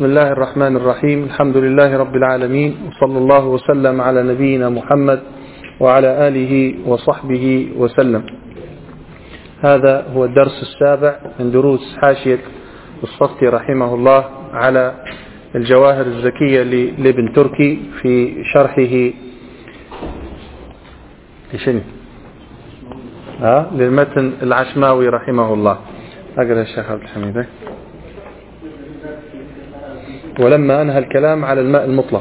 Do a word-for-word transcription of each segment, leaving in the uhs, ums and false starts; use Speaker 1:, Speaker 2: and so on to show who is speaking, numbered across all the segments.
Speaker 1: بسم الله الرحمن الرحيم. الحمد لله رب العالمين، وصلى الله وسلم على نبينا محمد وعلى آله وصحبه وسلم. هذا هو الدرس السابع من دروس حاشية الصفتي رحمه الله على الجواهر الزكية لابن تركي في شرحه ها للمتن العشماوي رحمه الله. أقرأ الشيخ عبد الحميد. ولما أنهى الكلام على الماء المطلق.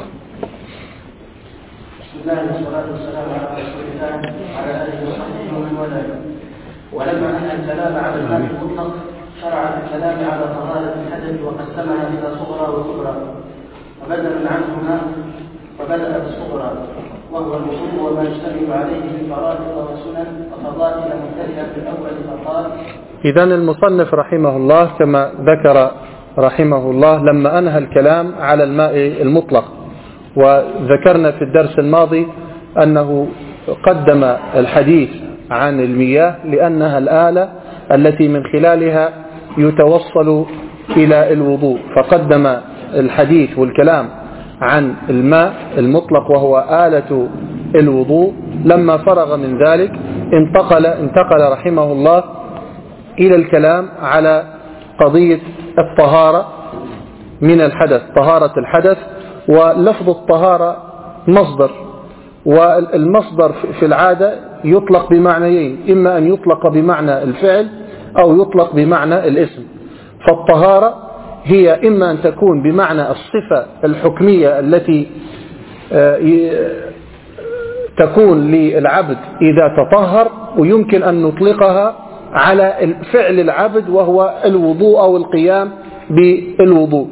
Speaker 2: بسم الله والصلاة والسلام على رسول الله وعلى آله وصحبه ومن والاه. ولما أنهى الكلام على الماء المطلق شرع في الكلام على طهارة الحدث وقسمها إلى صغرى وكبرى، وبدل عنهما وبدأ بالصغرى وهو الوضوء وما يشتمل عليه من فرائض وسنن وفضائل مختلفة في الأول. فقال:
Speaker 1: إذن المصنف رحمه الله كما ذكر رحمه الله لما أنهى الكلام على الماء المطلق، وذكرنا في الدرس الماضي أنه قدم الحديث عن المياه لأنها الآلة التي من خلالها يتوصل إلى الوضوء، فقدم الحديث والكلام عن الماء المطلق وهو آلة الوضوء. لما فرغ من ذلك انتقل, انتقل رحمه الله إلى الكلام على قضية الطهارة من الحدث، طهارة الحدث. ولفظ الطهارة مصدر، والمصدر في العادة يطلق بمعنيين، إما أن يطلق بمعنى الفعل أو يطلق بمعنى الاسم. فالطهارة هي إما أن تكون بمعنى الصفة الحكمية التي تكون للعبد إذا تطهر، ويمكن أن نطلقها على فعل العبد وهو الوضوء أو القيام بالوضوء.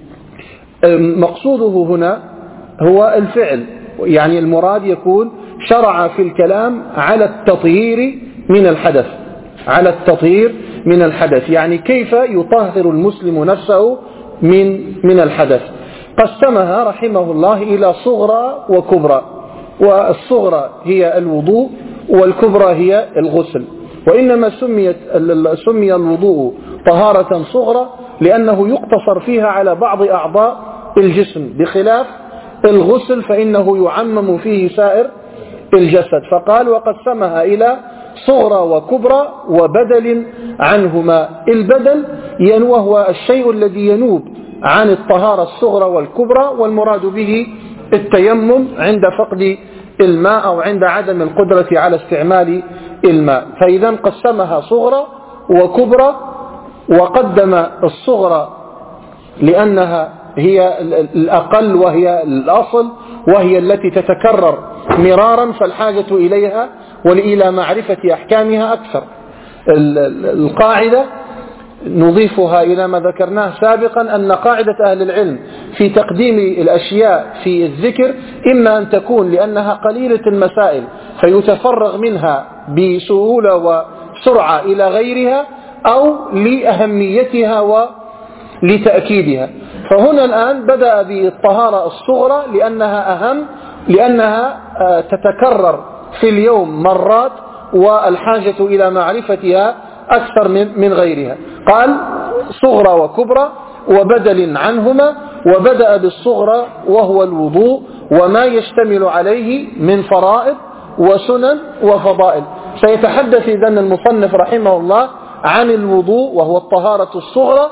Speaker 1: مقصوده هنا هو الفعل، يعني المراد يكون شرع في الكلام على التطهير من الحدث، على التطهير من الحدث، يعني كيف يطهر المسلم نفسه من من الحدث. قسمها رحمه الله إلى صغرى وكبرى، والصغرى هي الوضوء والكبرى هي الغسل. وإنما سميت سمي الوضوء طهارة صغرى لأنه يقتصر فيها على بعض أعضاء الجسم، بخلاف الغسل فإنه يعمم فيه سائر الجسد. فقال: وقسمها إلى صغرى وكبرى وبدل عنهما. البدل وهو الشيء الذي ينوب عن الطهارة الصغرى والكبرى، والمراد به التيمم عند فقد الماء أو عند عدم القدرة على استعمال الماء. فإذا قسمها صغرى وكبرى، وقدم الصغرى لأنها هي الأقل وهي الأصل وهي التي تتكرر مرارا، فالحاجة إليها وإلى معرفة أحكامها أكثر. القاعدة نضيفها إلى ما ذكرناه سابقا، أن قاعدة أهل العلم في تقديم الأشياء في الذكر إما أن تكون لأنها قليلة المسائل فيتفرغ منها بسهولة وسرعة إلى غيرها، أو لأهميتها ولتأكيدها. فهنا الآن بدأ بالطهارة الصغرى لأنها أهم، لأنها تتكرر في اليوم مرات والحاجة إلى معرفتها أكثر من غيرها. قال: صغرى وكبرى وبدل عنهما، وبدأ بالصغرى وهو الوضوء وما يشتمل عليه من فرائض وسنن وفضائل. سيتحدث إذن المصنف رحمه الله عن الوضوء وهو الطهارة الصغرى،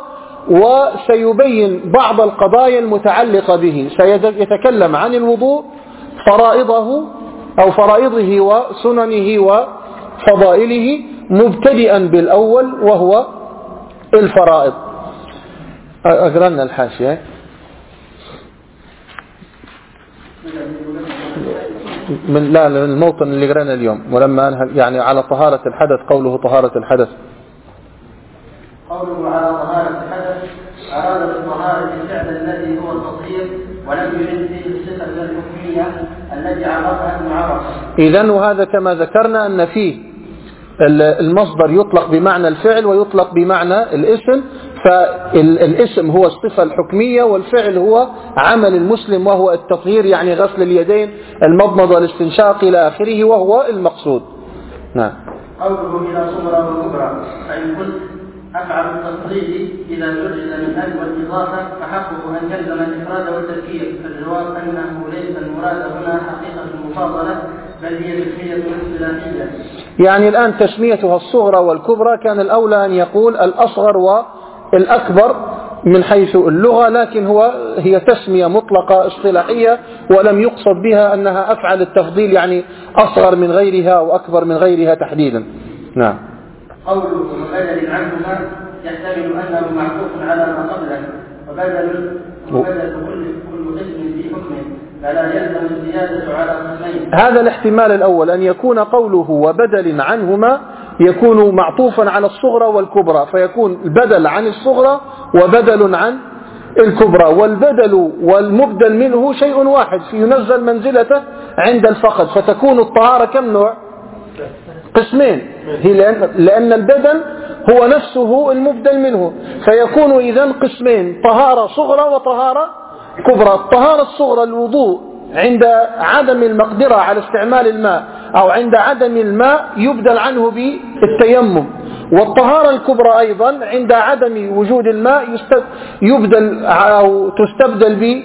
Speaker 1: وسيبين بعض القضايا المتعلقة به. سيتكلم عن الوضوء، فرائضه أو فرائضه وسننه وفضائله، مبتدئا بالأول وهو الفرائض. أقرأنا الحاشية من لا الموطن اللي قرأنا اليوم. ولما أنهى يعني على طهارة الحدث، قوله طهارة الحدث،
Speaker 2: قوله على طهارة الحدث أراد بالطهارة الفعل الذي هو التطهير، ولم يرد فيه الصفة الحكمية التي عرفها المعرفة. إذن
Speaker 1: وهذا كما ذكرنا أن فيه المصدر يطلق بمعنى الفعل ويطلق بمعنى الاسم. فالاسم هو الصفة الحكمية، والفعل هو عمل المسلم وهو التطهير، يعني غسل اليدين، المضمضة والاستنشاق إلى آخره، وهو المقصود. نعم.
Speaker 2: قوله إلى صغرى وكبرى، فإن قلت أفعل التفضيل إذا جرد من أل والإضافة فحقه أن يلزم الإفراد والتذكير، فالجواب أنه ليس المراد هنا حقيقة المفاضلة بل هي تسمية اصطلاحية.
Speaker 1: يعني الآن تسميتها الصغرى والكبرى كان الأولى أن يقول الأصغر والأكبر من حيث اللغة، لكن هو هي تسمية مطلقة اصطلاحية ولم يقصد بها أنها أفعل التفضيل يعني أصغر من غيرها وأكبر من غيرها تحديدا. نعم.
Speaker 2: قوله وبدل عنهما يحتمل أنه معطوف على ما قبله، وبدل وبدل كل كل قسم في حكمه فلا يلزم الزيادة على قسمين.
Speaker 1: هذا الاحتمال الأول أن يكون قوله وبدل عنهما يكون معطوفا على الصغرى والكبرى، فيكون بدل عن الصغرى وبدل عن الكبرى، والبدل والمبدل منه شيء واحد ينزل منزلته عند الفقد، فتكون الطهارة كم نوع؟ قسمين، لأن البدل هو نفسه المبدل منه، فيكون إذن قسمين، طهارة صغرى وطهارة كبرى. الطهارة الصغرى الوضوء عند عدم المقدرة على استعمال الماء أو عند عدم الماء يبدل عنه بالتيمم، والطهارة الكبرى أيضا عند عدم وجود الماء يبدل أو تستبدل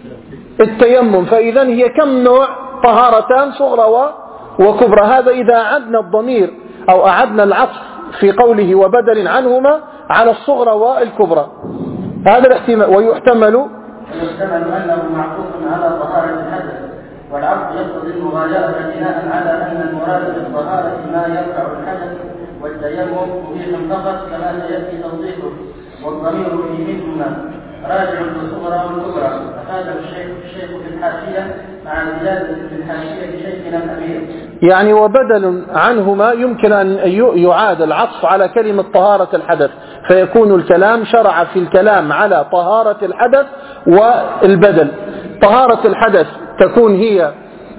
Speaker 1: بالتيمم. فإذن هي كم نوع؟ طهارتان صغرى وكبرى. هذا إذا أعدنا الضمير أو أعدنا العطف في قوله وبدل عنهما على الصغرى والكبرى. هذا الاحتمال. ويحتمل
Speaker 2: ويحتمل أنه معطوف على طهارة الحدث، والعطف يقتضي المغايرة بناء على أن المراد بالطهارة ما يرفع الحدث والتيمم مبيح فقط كما سيأتي توضيحه، والضمير في منهما راجع للصغرى والكبرى. أفاده الشيخ الشيخ في الحاشية مع زيادة في الحاشية شيخنا الأمير.
Speaker 1: يعني وبدل عنهما يمكن أن يعاد العطف على كلمة طهارة الحدث، فيكون الكلام شرع في الكلام على طهارة الحدث والبدل. طهارة الحدث تكون هي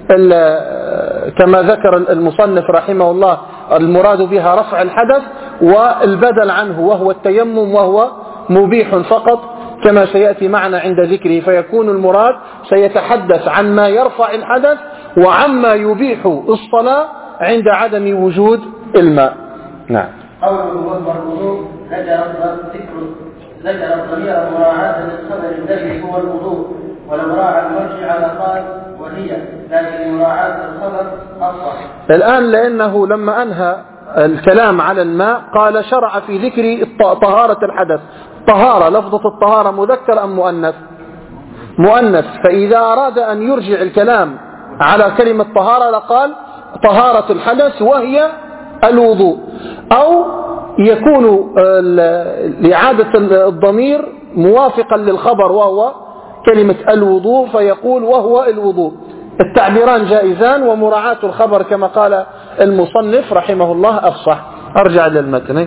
Speaker 1: كما ذكر المصنف رحمه الله المراد بها رفع الحدث، والبدل عنه وهو التيمم وهو مبيح فقط كما سيأتي معنا عند ذكره. فيكون المراد سيتحدث عن ما يرفع الحدث وعما يبيح الصلاة عند عدم وجود الماء. نعم.
Speaker 2: قوله والوضوء ذكر ذكر ذكر الضمير مراعاة للخبر الذي هو الوضوء، ولو راعى المرجع لقال وهي، لكن مراعاة الخبر أصح.
Speaker 1: الآن لأنه لما أنهى الكلام على الماء قال شرع في ذكر طهارة الحدث. طهارة، لفظة الطهارة مذكر أم مؤنث؟ مؤنث. فإذا أراد أن يرجع الكلام على كلمة طهارة لقال طهارة الحدث وهي الوضوء، أو يكون لإعادة الضمير موافقا للخبر وهو كلمة الوضوء فيقول وهو الوضوء. التعبيران جائزان، ومراعاة الخبر كما قال المصنف رحمه الله أفصح. أرجع للمتن.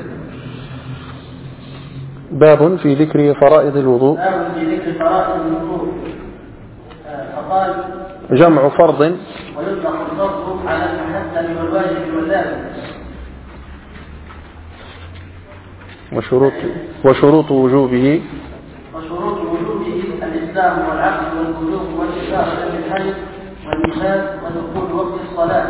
Speaker 1: باب في ذكر فرائض الوضوء.
Speaker 2: باب في ذكر فرائض الوضوء. فقال
Speaker 1: جمع فرض،
Speaker 2: ويطلق الفرض على المحتم والواجب واللازم.
Speaker 1: وشروط وشروط وجوبه
Speaker 2: وشروط وجوبه الإسلام والعقل والبلوغ والإشارة بالحج والنفاذ ودخول وقت الصلاة.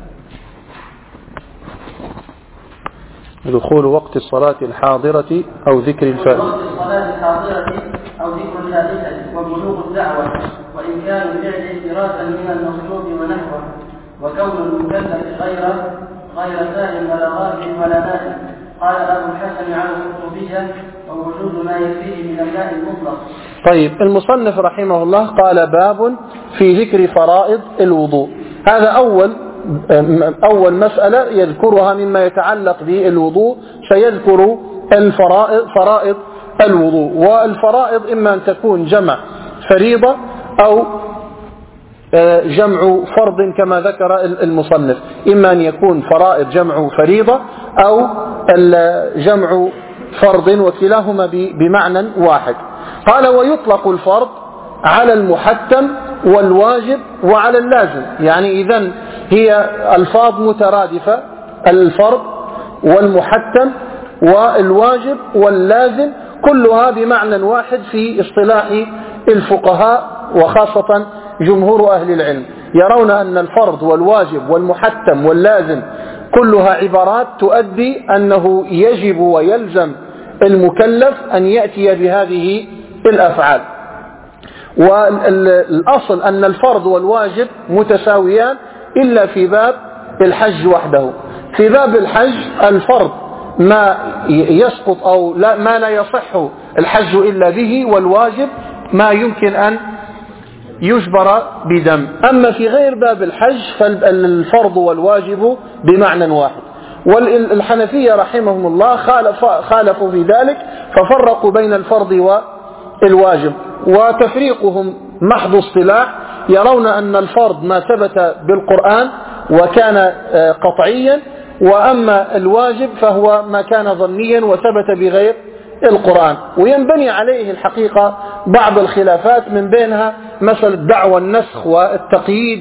Speaker 1: دخول وقت الصلاة الحاضرة أو ذكر الفائدة.
Speaker 2: وقت الصلاة الحاضرة أو ذكر الفائدة وبلوغ الدعوة، وإمكان الفعل احترازا من المطلوب ونحوه، وكون المكلف غير غير سائل ولا غافل ولا نائم. قال أبو الحسن عن القطبية ووجود ما يكفيه من الماء المطلق.
Speaker 1: طيب، المصنف رحمه الله قال باب في ذكر فرائض الوضوء. هذا أول أول مسألة يذكرها مما يتعلق بالوضوء، سيذكر الفرائض فرائض الوضوء. والفرائض إما أن تكون جمع فريضة أو جمع فرض كما ذكر المصنف، إما أن يكون فرائض جمع فريضة أو جمع فرض، وكلاهما بمعنى واحد. قال ويطلق الفرض على المحتم والواجب وعلى اللازم، يعني إذن هي ألفاظ مترادفة، الفرض والمحتم والواجب واللازم كلها بمعنى واحد في اصطلاح الفقهاء، وخاصة جمهور أهل العلم يرون أن الفرض والواجب والمحتم واللازم كلها عبارات تؤدي أنه يجب ويلزم المكلف أن يأتي بهذه الأفعال. والأصل أن الفرض والواجب متساويان إلا في باب الحج وحده. في باب الحج الفرض ما يسقط أو لا ما لا يصح الحج إلا به، والواجب ما يمكن أن يجبر بدم. أما في غير باب الحج فالفرض والواجب بمعنى واحد. والحنفية رحمهم الله خالف خالفوا في ذلك، ففرقوا بين الفرض والواجب، وتفريقهم محض اصطلاح. يرون أن الفرض ما ثبت بالقرآن وكان قطعيا، وأما الواجب فهو ما كان ظنيا وثبت بغير القرآن. وينبني عليه الحقيقة بعض الخلافات، من بينها مثل دعوى النسخ والتقييد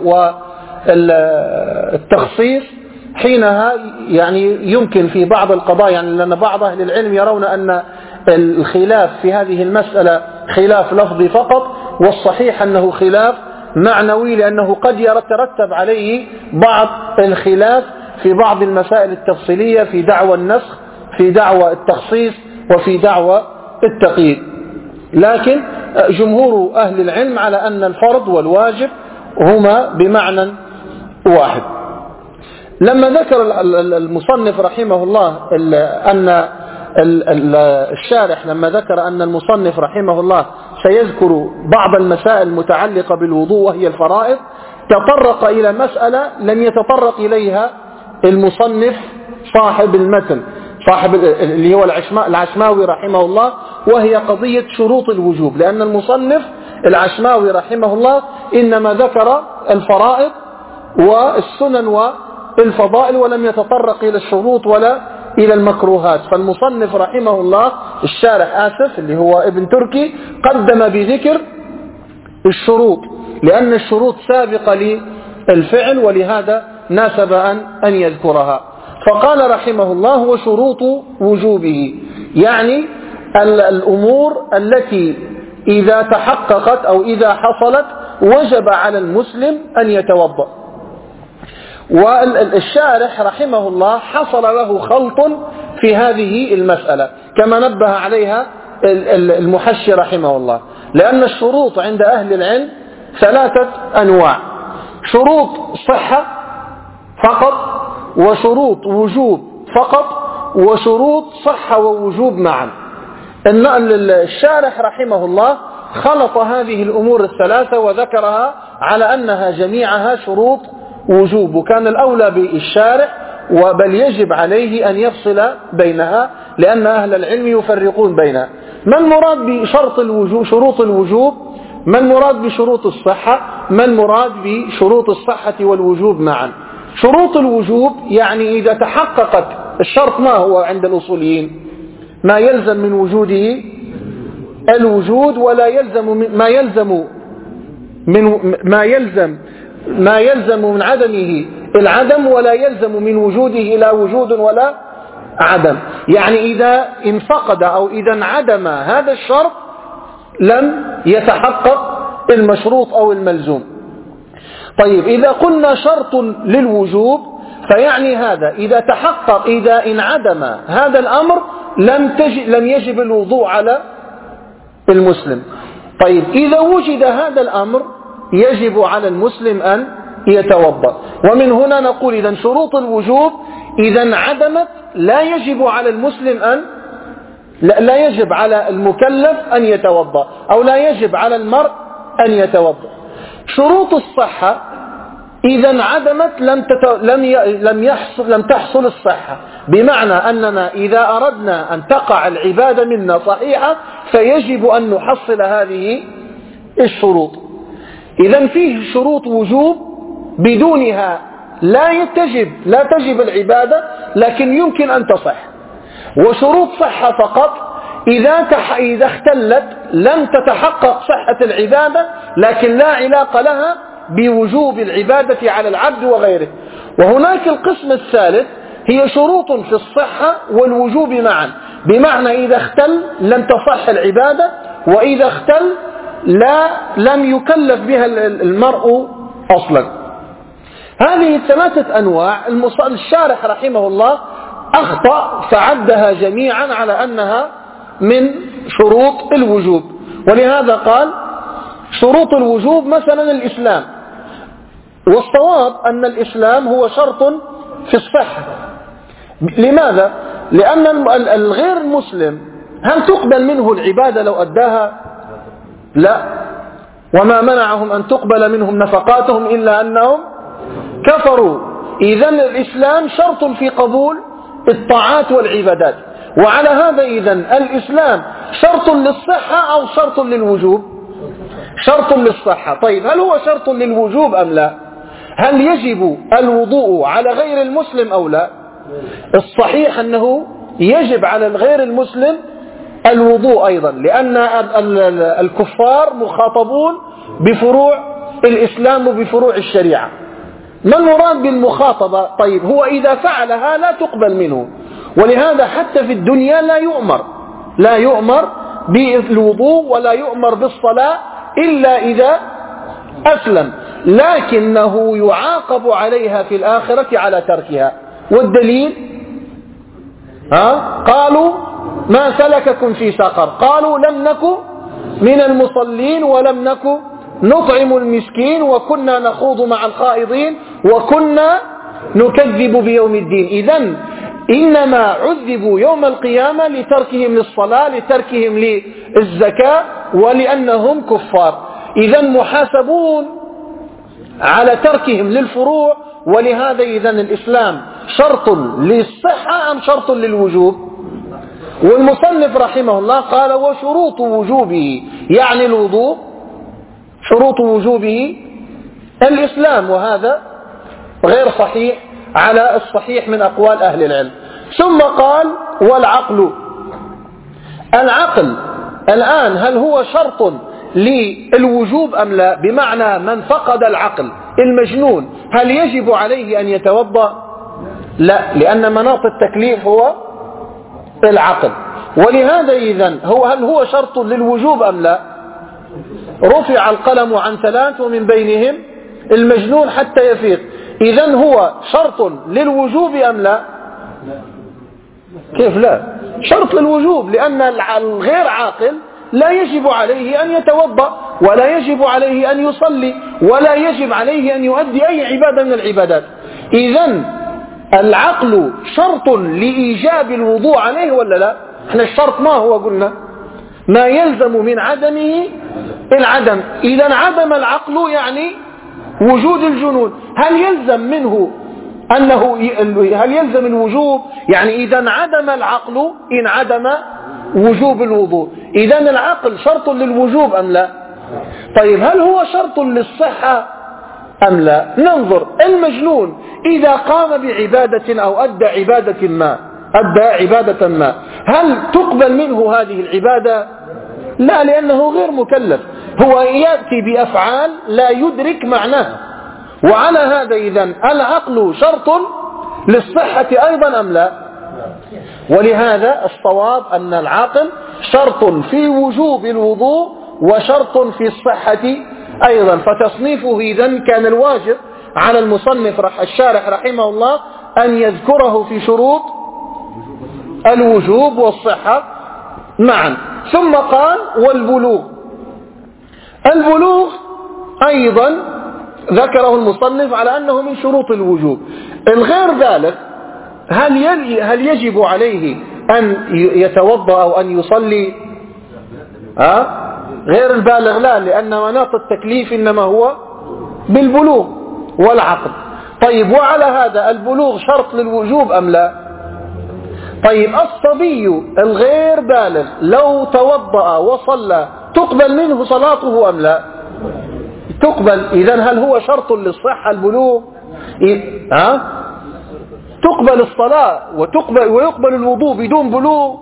Speaker 1: والتخصيص. حينها يعني يمكن في بعض القضايا، يعني لأن بعض أهل العلم يرون أن الخلاف في هذه المسألة خلاف لفظي فقط، والصحيح أنه خلاف معنوي، لأنه قد يترتب عليه بعض الخلاف في بعض المسائل التفصيلية، في دعوى النسخ، في دعوى التخصيص، وفي دعوى التقييد. لكن جمهور أهل العلم على أن الفرض والواجب هما بمعنى واحد. لما ذكر المصنف رحمه الله أن الشارح لما ذكر أن المصنف رحمه الله سيذكر بعض المسائل المتعلقة بالوضوء وهي الفرائض، تطرق إلى مسألة لم يتطرق إليها المصنف صاحب المتن، صاحب اللي هو العشماوي رحمه الله، وهي قضية شروط الوجوب. لأن المصنف العشماوي رحمه الله إنما ذكر الفرائض والسنن والفضائل، ولم يتطرق إلى الشروط ولا إلى المكروهات. فالمصنف رحمه الله الشارح آسف اللي هو ابن تركي قدم بذكر الشروط، لأن الشروط سابقة للفعل، ولهذا ناسب أن أن يذكرها. فقال رحمه الله وشروط وجوبه، يعني الأمور التي إذا تحققت أو إذا حصلت وجب على المسلم أن يتوضأ. والشارح رحمه الله حصل له خلط في هذه المسألة كما نبه عليها المحشي رحمه الله، لأن الشروط عند أهل العلم ثلاثة أنواع: شروط صحة فقط، وشروط وجوب فقط، وشروط صحة ووجوب معا. الشارح رحمه الله خلط هذه الأمور الثلاثة وذكرها على أنها جميعها شروط وجوب، وكان الأولى بالشارح وبل يجب عليه أن يفصل بينها، لأن أهل العلم يفرقون بينها. ما المراد بشرط الوجوب شروط الوجوب، ما المراد بشروط الصحة، ما المراد بشروط الصحة والوجوب معا. شروط الوجوب يعني إذا تحققت الشرط، ما هو عند الأصوليين؟ ما يلزم من وجوده الوجود، ولا يلزم من ما يلزم من ما يلزم ما يلزم من عدمه العدم، ولا يلزم من وجوده لا وجود ولا عدم. يعني إذا انفقد أو إذا انعدم هذا الشرط لم يتحقق المشروط أو الملزوم. طيب إذا قلنا شرط للوجوب فيعني هذا إذا تحقق، إذا انعدم هذا الأمر لم تجب لم يجب الوضوء على المسلم. طيب إذا وجد هذا الأمر يجب على المسلم أن يتوضأ. ومن هنا نقول إذا شروط الوجوب إذا انعدمت لا يجب على المسلم أن لا يجب على المكلف أن يتوضأ، أو لا يجب على المرء أن يتوضأ. شروط الصحة إذا انعدمت لم تت... لم ي... لم يحصل لم تحصل الصحة، بمعنى أننا إذا أردنا أن تقع العبادة منا صحيحة فيجب أن نحصل هذه الشروط. إذا فيه شروط وجوب بدونها لا تجب لا تجب العبادة، لكن يمكن أن تصح. وشروط صحة فقط إذا تح... إذا اختلت لم تتحقق صحة العبادة، لكن لا علاقة لها بوجوب العبادة على العبد وغيره. وهناك القسم الثالث هي شروط في الصحة والوجوب معا، بمعنى إذا اختل لم تصح العبادة، وإذا اختل لا لم يكلف بها المرء أصلا. هذه الثلاثة أنواع الشارح رحمه الله أخطأ فعدها جميعا على أنها من شروط الوجوب. ولهذا قال شروط الوجوب مثلا الإسلام، والصواب أن الإسلام هو شرط في الصحة. لماذا؟ لأن الغير المسلم هل تقبل منه العبادة لو أداها؟ لا. وما منعهم أن تقبل منهم نفقاتهم إلا أنهم كفروا. إذن الإسلام شرط في قبول الطاعات والعبادات. وعلى هذا إذن الإسلام شرط للصحة أو شرط للوجوب؟ شرط للصحة. طيب هل هو شرط للوجوب أم لا؟ هل يجب الوضوء على غير المسلم أو لا؟ الصحيح أنه يجب على الغير المسلم الوضوء أيضا، لأن الكفار مخاطبون بفروع الإسلام وبفروع الشريعة. ما المراد بالمخاطبة؟ طيب هو إذا فعلها لا تقبل منه، ولهذا حتى في الدنيا لا يؤمر لا يؤمر بالوضوء ولا يؤمر بالصلاة إلا إذا أسلم، لكنه يعاقب عليها في الآخرة على تركها. والدليل ها؟ قالوا ما سلككم في سقر؟ قالوا لم نكن من المصلين ولم نكن نطعم المسكين وكنا نخوض مع الخائضين وكنا نكذب بيوم الدين. إذن إنما عذبوا يوم القيامة لتركهم للصلاة، لتركهم للزكاة، ولأنهم كفار. إذن محاسبون على تركهم للفروع. ولهذا إذن الإسلام شرط للصحة أم شرط للوجوب؟ والمصنف رحمه الله قال وشروط وجوبه يعني الوضوء، شروط وجوبه الإسلام، وهذا غير صحيح على الصحيح من أقوال أهل العلم. ثم قال والعقل. العقل الآن هل هو شرط للوجوب أم لا؟ بمعنى من فقد العقل المجنون هل يجب عليه أن يتوضأ؟ لا، لأن مناط التكليف هو العقل. ولهذا إذن هو هل هو شرط للوجوب أم لا؟ رفع القلم عن ثلاث ومن بينهم المجنون حتى يفيق. إذن هو شرط للوجوب أم لا؟ كيف لا؟ شرط للوجوب، لأن الغير عاقل لا يجب عليه أن يتوضأ ولا يجب عليه أن يصلي ولا يجب عليه أن يؤدي أي عبادة من العبادات. إذن العقل شرط لإيجاب الوضوء عليه ولا لا؟ احنا الشرط ما هو؟ قلنا ما يلزم من عدمه العدم. إذن عدم العقل يعني وجود الجنون. هل يلزم منه أنه هل يلزم الوجوب؟ يعني إذا انعدم العقل انعدم وجوب الوضوء. إذا العقل شرط للوجوب أم لا؟ طيب هل هو شرط للصحة أم لا؟ ننظر. المجنون إذا قام بعبادة أو أدى عبادة ما أدى عبادة ما هل تقبل منه هذه العبادة؟ لا، لأنه غير مكلف، هو يأتي بأفعال لا يدرك معناها. وعلى هذا إذن العقل شرط للصحة أيضا أم لا؟ ولهذا الصواب أن العقل شرط في وجوب الوضوء وشرط في الصحة أيضا. فتصنيفه إذن كان الواجب على المصنف الشارح رحمه الله أن يذكره في شروط الوجوب والصحة معا. ثم قال والبلوغ. البلوغ أيضا ذكره المصنف على أنه من شروط الوجوب. الغير ذلك هل هل يجب عليه أن يتوضأ أو أن يصلي؟ أه؟ غير البالغ لا، لأن مناط التكليف إنما هو بالبلوغ والعقل. طيب وعلى هذا البلوغ شرط للوجوب أم لا؟ طيب الصبي الغير بالغ لو توضأ وصلى تقبل منه صلاته أم لا؟ تقبل. إذن هل هو شرط للصحة البلوغ؟ ها؟ أه؟ تقبل الصلاة وتقبل ويقبل الوضوء بدون بلوغ.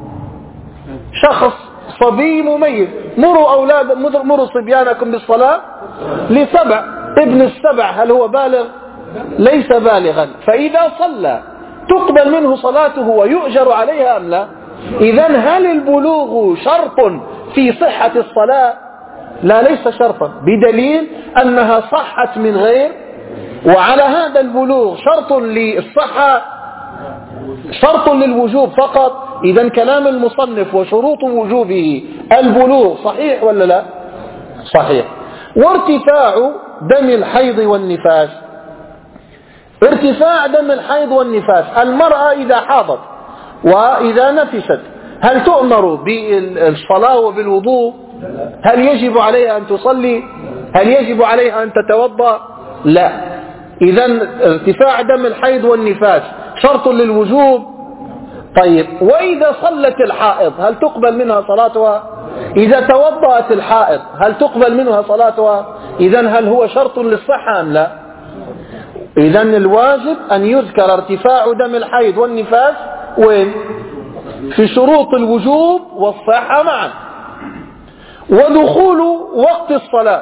Speaker 1: شخص صبي مميز، مروا أولاد مروا صبيانكم بالصلاة لسبع، ابن السبع هل هو بالغ؟ ليس بالغا، فإذا صلى تقبل منه صلاته ويؤجر عليها أم لا؟ إذن هل البلوغ شرط في صحة الصلاة؟ لا، ليس شرطا، بدليل أنها صحت من غير. وعلى هذا البلوغ شرط للصحة شرط للوجوب فقط. إذن كلام المصنف وشروط وجوبه البلوغ صحيح ولا لا؟ صحيح. وارتفاع دم الحيض والنفاس، ارتفاع دم الحيض والنفاس، المرأة إذا حاضت وإذا نفست هل تؤمر بالصلاة وبالوضوء؟ هل يجب عليها أن تصلي؟ هل يجب عليها أن تتوضأ؟ لا. إذن ارتفاع دم الحيض والنفاس شرط للوجوب. طيب وإذا صلت الحائض هل تقبل منها صلاتها؟ إذا توضأت الحائض هل تقبل منها صلاتها؟ إذن هل هو شرط للصحة أم لا؟ إذن الواجب أن يذكر ارتفاع دم الحيض والنفاس وين؟ في شروط الوجوب والصحة معا. ودخول وقت الصلاة،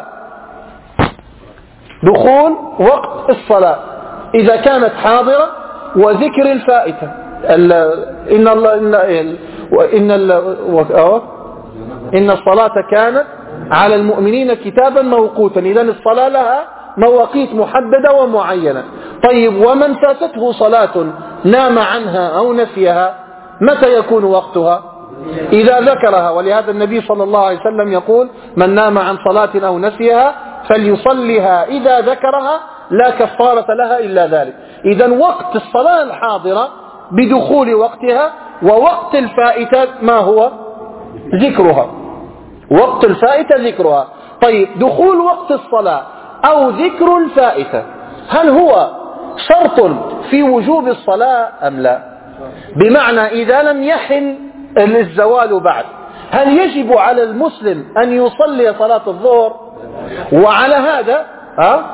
Speaker 1: دخول وقت الصلاة إذا كانت حاضرة، وذكر الفائتة. إن الله إن إن إن الصلاة كانت على المؤمنين كتابا موقوتا. إذن الصلاة لها مواقيت محددة ومعينة. طيب ومن فاتته صلاة نام عنها أو نسيها متى يكون وقتها؟ إذا ذكرها. ولهذا النبي صلى الله عليه وسلم يقول من نام عن صلاة أو نسيها فليصلها إذا ذكرها لا كفارة لها إلا ذلك. إذن وقت الصلاة الحاضرة بدخول وقتها، ووقت الفائتة ما هو؟ ذكرها. وقت الفائتة ذكرها. طيب دخول وقت الصلاة أو ذكر الفائتة هل هو شرط في وجوب الصلاة أم لا؟ بمعنى إذا لم يحن الزوال بعد هل يجب على المسلم أن يصلي صلاة الظهر؟ وعلى هذا ها؟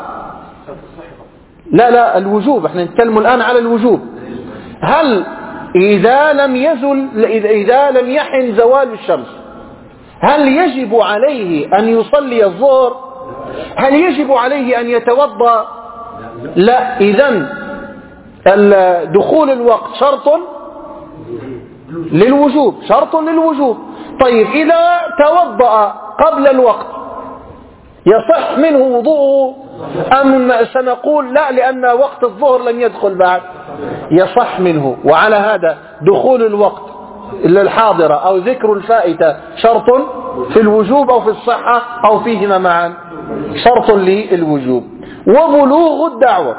Speaker 1: لا لا الوجوب، احنا نتكلم الآن على الوجوب. هل إذا لم يزل إذا لم يحن زوال الشمس هل يجب عليه أن يصلي الظهر؟ هل يجب عليه أن يتوضأ؟ لا. إذن دخول الوقت شرط للوجوب، شرط للوجوب. طيب إذا توضأ قبل الوقت يصح منه وضوءه أم سنقول لا لأن وقت الظهر لم يدخل بعد؟ يصح منه. وعلى هذا دخول الوقت الحاضرة أو ذكر الفائتة شرط في الوجوب أو في الصحة أو فيهما معا؟ شرط للوجوب. وبلوغ الدعوة،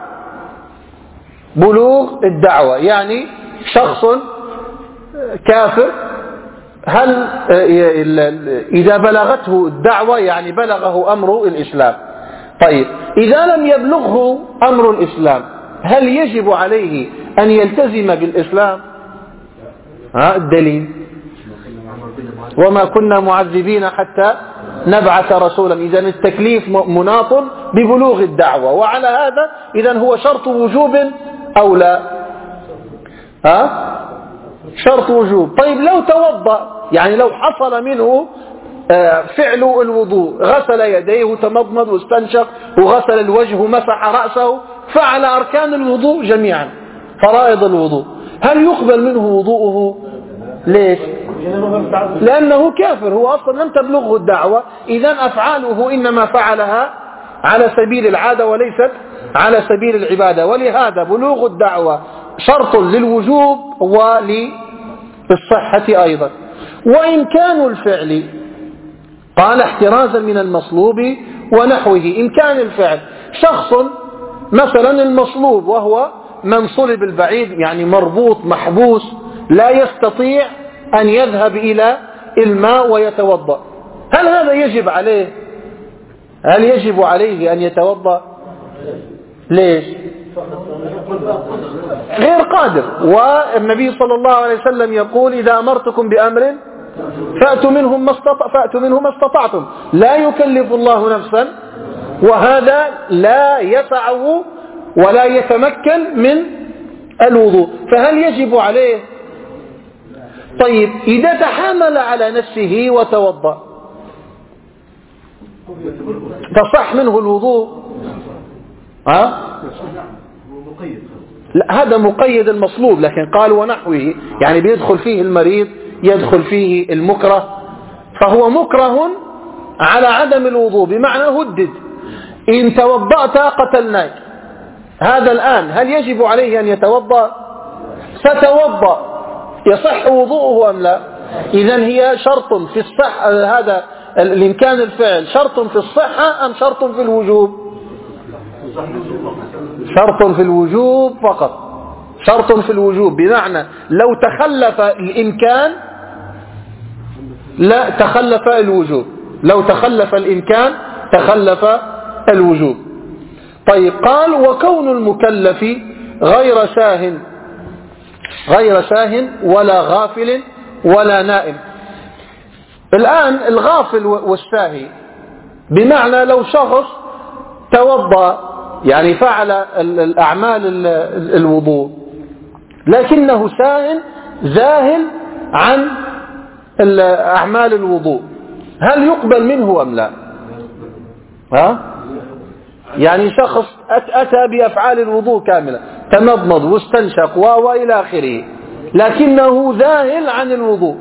Speaker 1: بلوغ الدعوة يعني شخص كافر هل إذا بلغته الدعوة يعني بلغه أمر الإسلام. طيب إذا لم يبلغه أمر الإسلام هل يجب عليه أن يلتزم بالإسلام؟ ها الدليل وما كنا معذبين حتى نبعث رسولا. إذن التكليف مناط ببلوغ الدعوة. وعلى هذا إذن هو شرط وجوب أو لا؟ ها شرط وجوب. طيب لو توضأ يعني لو حصل منه فعل الوضوء، غسل يديه وتمضمض واستنشق وغسل الوجه ومسح رأسه، فعل أركان الوضوء جميعا فرائض الوضوء، هل يقبل منه وضوءه؟ ليش؟ لأنه كافر، هو أصلا لم تبلغه الدعوة. إذن أفعاله إنما فعلها على سبيل العادة وليست على سبيل العبادة. ولهذا بلوغ الدعوة شرط للوجوب وللصحة أيضا. وإمكان الفعل قال احترازا من المصلوب ونحوه. إمكان الفعل شخص مثلا المصلوب وهو من صلب البعيد يعني مربوط محبوس لا يستطيع أن يذهب إلى الماء ويتوضأ، هل هذا يجب عليه؟ هل يجب عليه أن يتوضأ؟ ليش؟ غير قادر. والنبي صلى الله عليه وسلم يقول إذا أمرتكم بأمر فأتوا منه ما استطع فأتوا منه ما استطعتم، لا يكلف الله نفسا وهذا لا يسعه ولا يتمكن من الوضوء، فهل يجب عليه؟ طيب إذا تحامل على نفسه وتوضأ تصح منه الوضوء؟ ها؟ لا هذا مقيد المصلوب، لكن قال ونحوه يعني بيدخل فيه المريض يدخل فيه المكره، فهو مكره على عدم الوضوء بمعنى هدد إن توضأت قتلناك. هذا الآن هل يجب عليه أن يتوضأ؟ فتوضأ يصح وضوءه أم لا؟ إذن هي شرط في الصحة، هذا الإمكان الفعل شرط في الصحة أم شرط في الوجوب؟ شرط في الوجوب فقط، شرط في الوجوب، بمعنى لو تخلف الإمكان لا تخلف الوجوب، لو تخلف الإمكان تخلف الوجوب. طيب قال وكون المكلف غير ساه غير ساه ولا غافل ولا نائم. الآن الغافل والساهي بمعنى لو شخص توضأ يعني فعل الأعمال الوضوء لكنه ساه زاهل عن أعمال الوضوء، هل يقبل منه أم لا؟ ها؟ يعني شخص أتى بأفعال الوضوء كاملة، تمضمض واستنشق وإلى آخره، لكنه ذاهل عن الوضوء.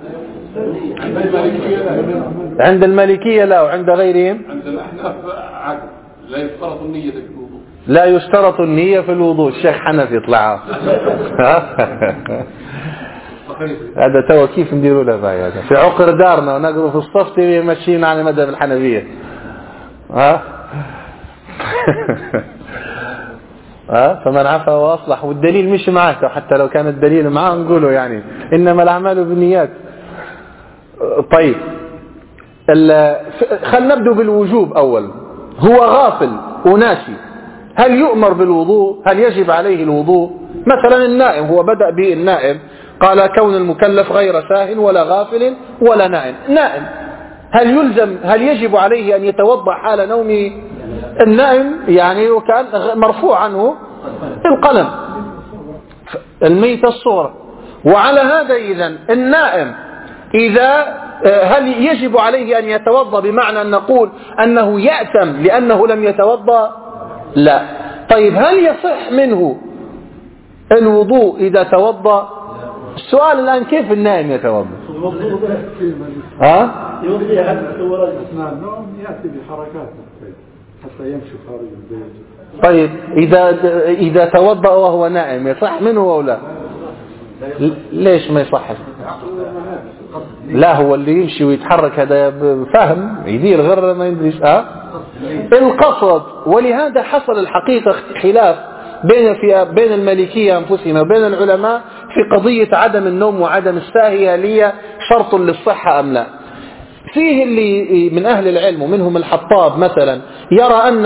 Speaker 1: عند المالكية لا، وعند غيرهم
Speaker 3: عند الأحناف عادة لا يشترط النية في الوضوء.
Speaker 1: لا يشترط النية في الوضوء. الشيخ حنفي يطلع هذا توا كيف نديروا له باي هذا في عقر دارنا ونقروا في الصف ماشيين على مذهب الحنفية. ها ها فمن عفا واصلح، والدليل مش معك، حتى لو كان الدليل معه نقوله يعني انما الاعمال بالنيات. طيب خلينا نبدأ بالوجوب اول. هو غافل وناسي، هل يؤمر بالوضوء؟ هل يجب عليه الوضوء؟ مثلا النائم، هو بدأ بالنائم قال كون المكلف غير ساه ولا غافل ولا نائم. نائم هل يلزم هل يجب عليه أن يتوضأ حال نومه؟ النائم يعني وكان مرفوع عنه القلم، الميتة الصغرى. وعلى هذا إذن النائم إذا هل يجب عليه أن يتوضأ بمعنى أن نقول أنه يأثم لأنه لم يتوضأ؟ لا. طيب هل يصح منه الوضوء إذا توضأ؟ السؤال الآن كيف النائم يتوضأ؟ ها؟
Speaker 4: يوضي أثناء النوم يأتي بحركات حتى يمشي خارج البيت.
Speaker 1: طيب إذا إذا توضأ وهو نائم يصح منه أو لا؟ ليش ما يصح؟ لا هو اللي يمشي ويتحرك هذا فهم يدير غير ما يدريش. ها؟ القصد. ولهذا حصل الحقيقة خلاف بين في بين المالكية أنفسهم وبين العلماء في قضية عدم النوم وعدم الساهية لي شرط للصحة أم لا. فيه اللي من أهل العلم ومنهم الحطاب مثلا يرى أن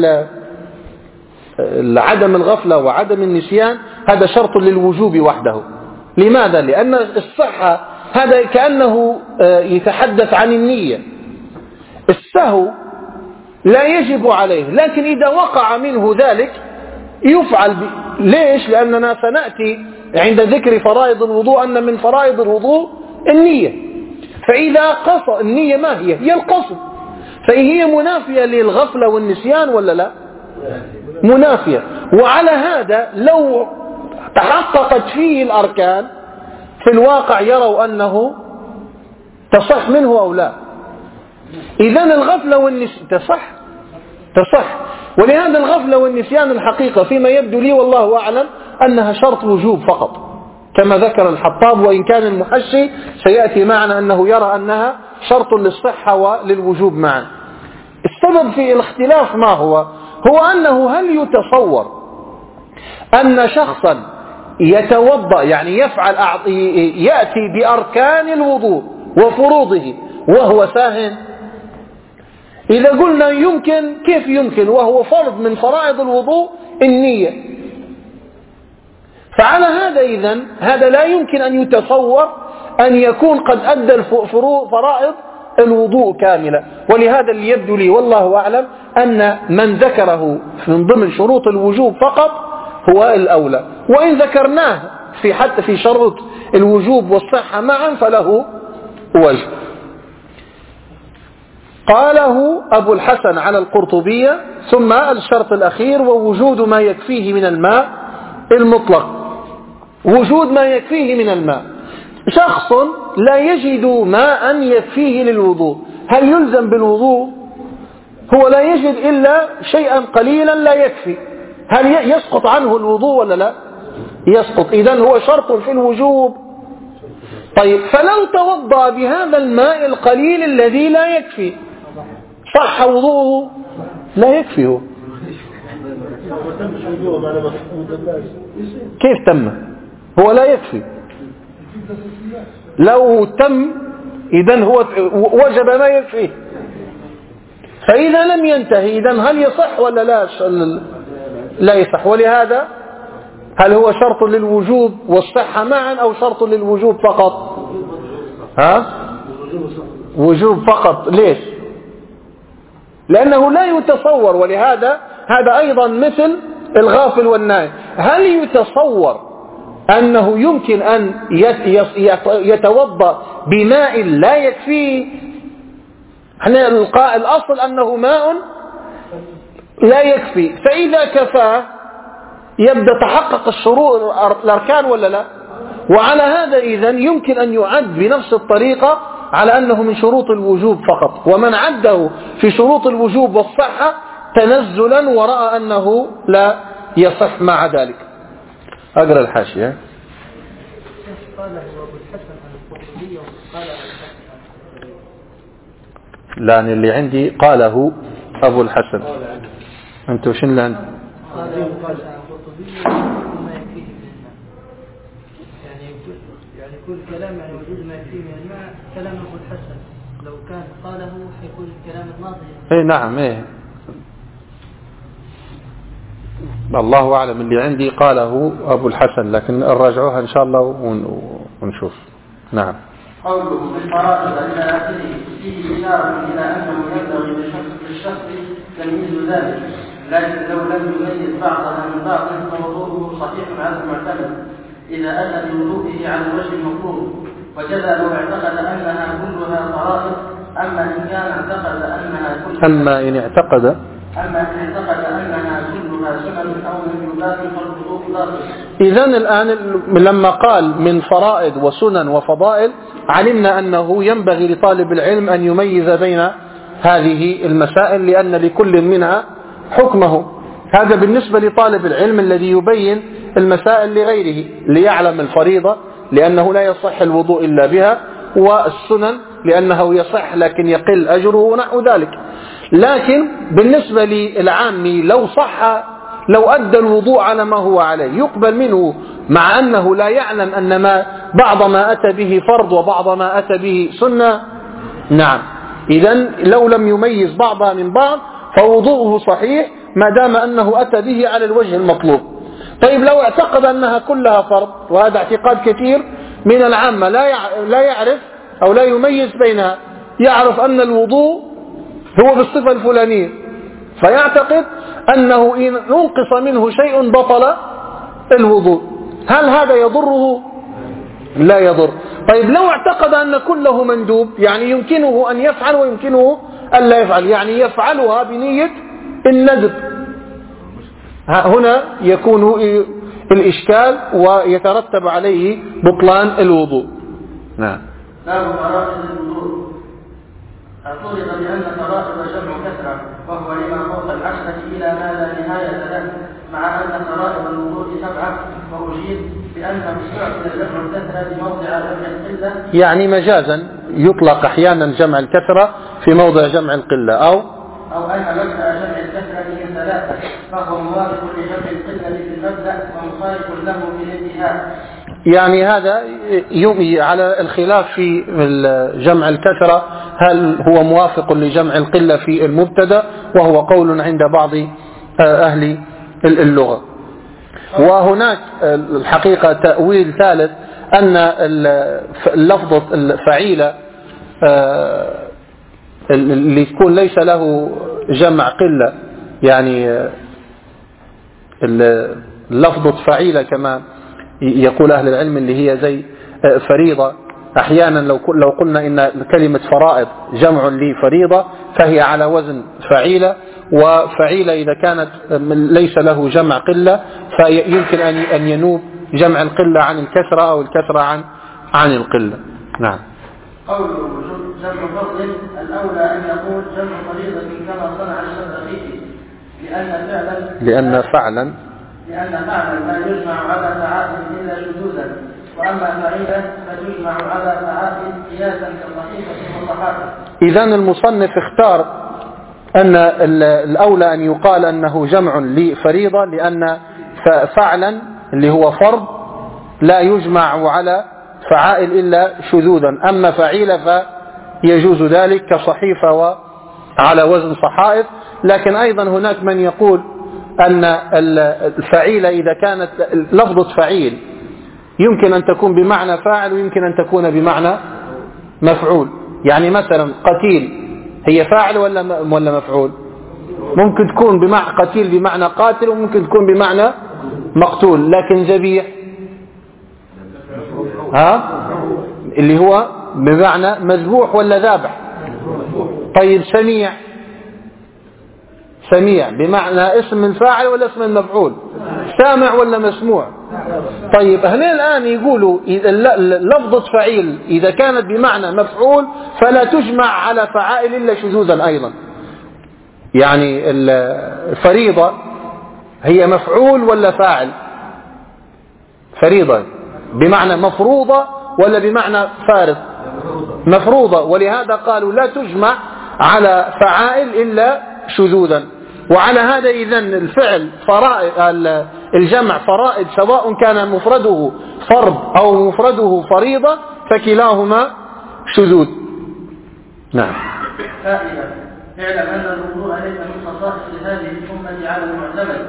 Speaker 1: عدم الغفلة وعدم النسيان هذا شرط للوجوب وحده. لماذا؟ لأن الصحة هذا كأنه يتحدث عن النية. السهو لا يجب عليه، لكن إذا وقع منه ذلك يفعل ب... ليش؟ لأننا سنأتي عند ذكر فرائض الوضوء أن من فرائض الوضوء النية. فإذا قصد النية ما هي؟ هي القصد، فهي منافية للغفلة والنسيان ولا لا؟ منافية. وعلى هذا لو تحققت فيه الأركان في الواقع يروا أنه تصح منه أو لا. إذن الغفلة والنسيان تصح تصح ولهذا الغفلة والنسيان الحقيقة فيما يبدو لي والله أعلم أنها شرط وجوب فقط كما ذكر الحطاب، وإن كان المحشي سيأتي معنا أنه يرى أنها شرط للصحة وللوجوب معا. السبب في الاختلاف ما هو؟ هو أنه هل يتصور أن شخصا يتوضأ يعني يفعل يأتي بأركان الوضوء وفروضه وهو ساهٍ؟ إذا قلنا يمكن، كيف يمكن وهو فرض من فرائض الوضوء النية؟ فعلى هذا إذن هذا لا يمكن أن يتصور أن يكون قد أدى فرائض الوضوء كاملة. ولهذا اللي يبدو لي والله أعلم أن من ذكره من ضمن شروط الوجوب فقط هو الأولى، وإن ذكرناه في حتى في شروط الوجوب والصحة معا فله وجه. قاله أبو الحسن على القرطبية. ثم الشرط الأخير ووجود ما يكفيه من الماء المطلق. وجود ما يكفيه من الماء. شخص لا يجد ماء يكفيه للوضوء، هل يلزم بالوضوء؟ هو لا يجد إلا شيئا قليلا لا يكفي، هل يسقط عنه الوضوء ولا لا؟ يسقط، إذن هو شرط في الوجوب. طيب فلو توضأ بهذا الماء القليل الذي لا يكفي صح وضوءه؟ لا يكفيه. كيف تم؟ هو لا يكفي. لو تم إذن هو وجب ما يكفيه، فإذا لم ينتهي إذن هل يصح ولا لا؟ لا يصح. ولهذا هل هو شرط للوجوب والصحة معا أو شرط للوجوب فقط؟ ها؟ وجوب فقط. ليش؟ لأنه لا يتصور، ولهذا هذا أيضا مثل الغافل والنائم. هل يتصور أنه يمكن أن يتوضأ بماء لا يكفيه؟ احنا الأصل أنه ماء لا يكفي، فإذا كفاه يبدأ تحقق الشروط الأركان ولا لا؟ وعلى هذا إذن يمكن أن يعد بنفس الطريقة على أنه من شروط الوجوب فقط، ومن عده في شروط الوجوب والصحة تنزلا ورأى أنه لا يصح مع ذلك. أقرأ الحاشية. لا اللي عندي قاله أبو الحسن. أنتوا شن اللي عندي؟
Speaker 2: يعني كل كلام يعني وجود ما يكفيه من الماء كلام أبو الحسن، لو كان قاله حيكون الكلام الماضي.
Speaker 1: إيه نعم إيه الله أعلم. اللي عندي قاله أبو الحسن، لكن نراجعوها إن شاء الله ونشوف. نعم.
Speaker 2: قوله بالفرائض إلى آخره فيه إشارة إلى أنه ينبغي للشخص تمييز ذلك، لكن لو لم يميز بعضها من بعض فوضوءه صحيح على المعتمد إذا أتى بوضوئه على الوجه المطلوب، وكذا لو اعتقد أنها كلها فرائض. أما إن كان اعتقد أنها كلها
Speaker 1: أما إن اعتقد
Speaker 2: أما إن اعتقد أنها كلها سنن أو مندوبات فالوضوء باطل.
Speaker 1: إذن الآن لما قال من فرائض وسنن وفضائل علمنا أنه ينبغي لطالب العلم أن يميز بين هذه المسائل، لأن لكل منها حكمه. هذا بالنسبة لطالب العلم الذي يبين المسائل لغيره، ليعلم الفريضة لأنه لا يصح الوضوء إلا بها، والسنن لأنه يصح لكن يقل أجره ونحو ذلك. لكن بالنسبة للعامي لو صح لو أدى الوضوء على ما هو عليه يقبل منه، مع أنه لا يعلم أن ما بعض ما أتى به فرض وبعض ما أتى به سنة. نعم. إذن لو لم يميز بعضها من بعض فوضوءه صحيح ما دام أنه أتى به على الوجه المطلوب. طيب لو اعتقد أنها كلها فرض، وهذا اعتقاد كثير من العامة لا يعرف أو لا يميز بينها، يعرف أن الوضوء هو بالصفة الفلانية فيعتقد أنه إن ننقص منه شيء بطل الوضوء. هل هذا يضره؟ لا يضر. طيب لو اعتقد أن كله مندوب، يعني يمكنه أن يفعل ويمكنه أن لا يفعل، يعني يفعلها بنية الندب، هنا يكون الإشكال ويترتب عليه بطلان الوضوء. نعم.
Speaker 2: باب فرائض الوضوء. اعترض بأن فرائض جمع كثرة، وهو لما فوق العشرة إلى ما لا نهاية له، مع أن فرائض الوضوء سبعة، وأجيب بأنه استعمل جمع الكثرة بموضع جمع القلة، يعني
Speaker 1: مجازا يطلق أحيانا جمع الكثرة في موضع جمع القلة، أو
Speaker 2: أو أن مبدأ جمع الكثرة من ثلاثة، فهو موافق لجمع القلة في المبدأ ومخالف له في الانتهاء.
Speaker 1: يعني هذا يبني على الخلاف في جمع الكثرة، هل هو موافق لجمع القلة في المبتدأ، وهو قول عند بعض أهل اللغة. وهناك الحقيقة تأويل ثالث أن اللفظة الفعيلة اللي يكون ليس له جمع قلة، يعني اللفظة فعيلة كما يقول أهل العلم اللي هي زي فريضة. أحيانا لو لو قلنا إن كلمة فرائض جمع لفريضة فهي على وزن فعيلة، وفعيلة إذا كانت ليس له جمع قلة فيمكن أن ينوب جمع القلة عن الكثرة أو الكثرة عن عن القلة. نعم.
Speaker 2: قول جمع فرض الأولى أن يقول جمع فريضة كما صنع الشافعي، لأن فعلا
Speaker 1: لأن فعلا
Speaker 2: لأن فعلا لا يجمع على فعال إلا شذوذا، وأما فعيلا فتجمع على فعال قياسا كالصحيفة والصحابة.
Speaker 1: إذن المصنف اختار أن الأولى أن يقال أنه جمع لفريضة، لأن فعلا اللي هو فرض لا يجمع على فعائل إلا شذوذا، أما فعيلة فيجوز ذلك كصحيفة وعلى وزن صحائف. لكن أيضا هناك من يقول أن الفعيلة إذا كانت لفظة فعيل يمكن أن تكون بمعنى فاعل ويمكن أن تكون بمعنى مفعول. يعني مثلا قتيل هي فاعل ولا ولا مفعول؟ ممكن تكون بمعنى قتيل بمعنى قاتل، وممكن تكون بمعنى مقتول. لكن ذبيح ها اللي هو بمعنى مذبوح ولا ذابح. طيب سميع، سميع بمعنى اسم الفاعل ولا اسم المفعول؟ سامع ولا مسموع؟ طيب هنا الآن يقولوا لفظة فعيل إذا كانت بمعنى مفعول فلا تجمع على فعائل إلا شذوذا أيضا. يعني الفريضة هي مفعول ولا فاعل؟ فريضة بمعنى مفروضة ولا بمعنى فارض؟ مفروضة، ولهذا قالوا لا تجمع على فعائل إلا شذوذا. وعلى هذا إذن الفعل فرائض، الجمع فرائض سواء كان مفرده فرض أو مفرده فريضة فكلاهما شذوذ. نعم.
Speaker 2: فائدة: اعلم أن الوضوء ليس من خصائص هذه الأمة على المعتمد،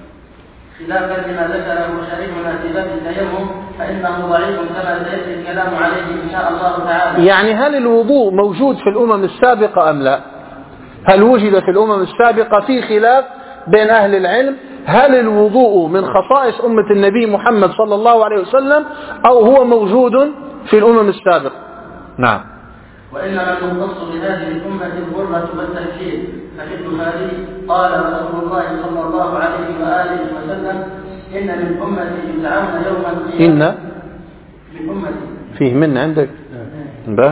Speaker 2: خلافا لما ذكره شارحنا في باب التيمم فإنه ضعيف كما سيأتي الكلام عليه إن شاء الله تعالى.
Speaker 1: يعني هل الوضوء موجود في الأمم السابقة أم لا؟ هل وجد في الأمم السابقة؟ في خلاف بين أهل العلم هل الوضوء من خصائص أمة النبي محمد صلى الله عليه وسلم أو هو موجود في الأمم السابقة. نعم.
Speaker 2: وإنما المختص بهذه الأمة الغرة والتهجير، ففي البخاري قال رسول الله صلى الله عليه وآله وسلم: إن من أمتي يدعون يوم القيامة.
Speaker 1: إن
Speaker 2: من أمتي
Speaker 1: فيه من عندك با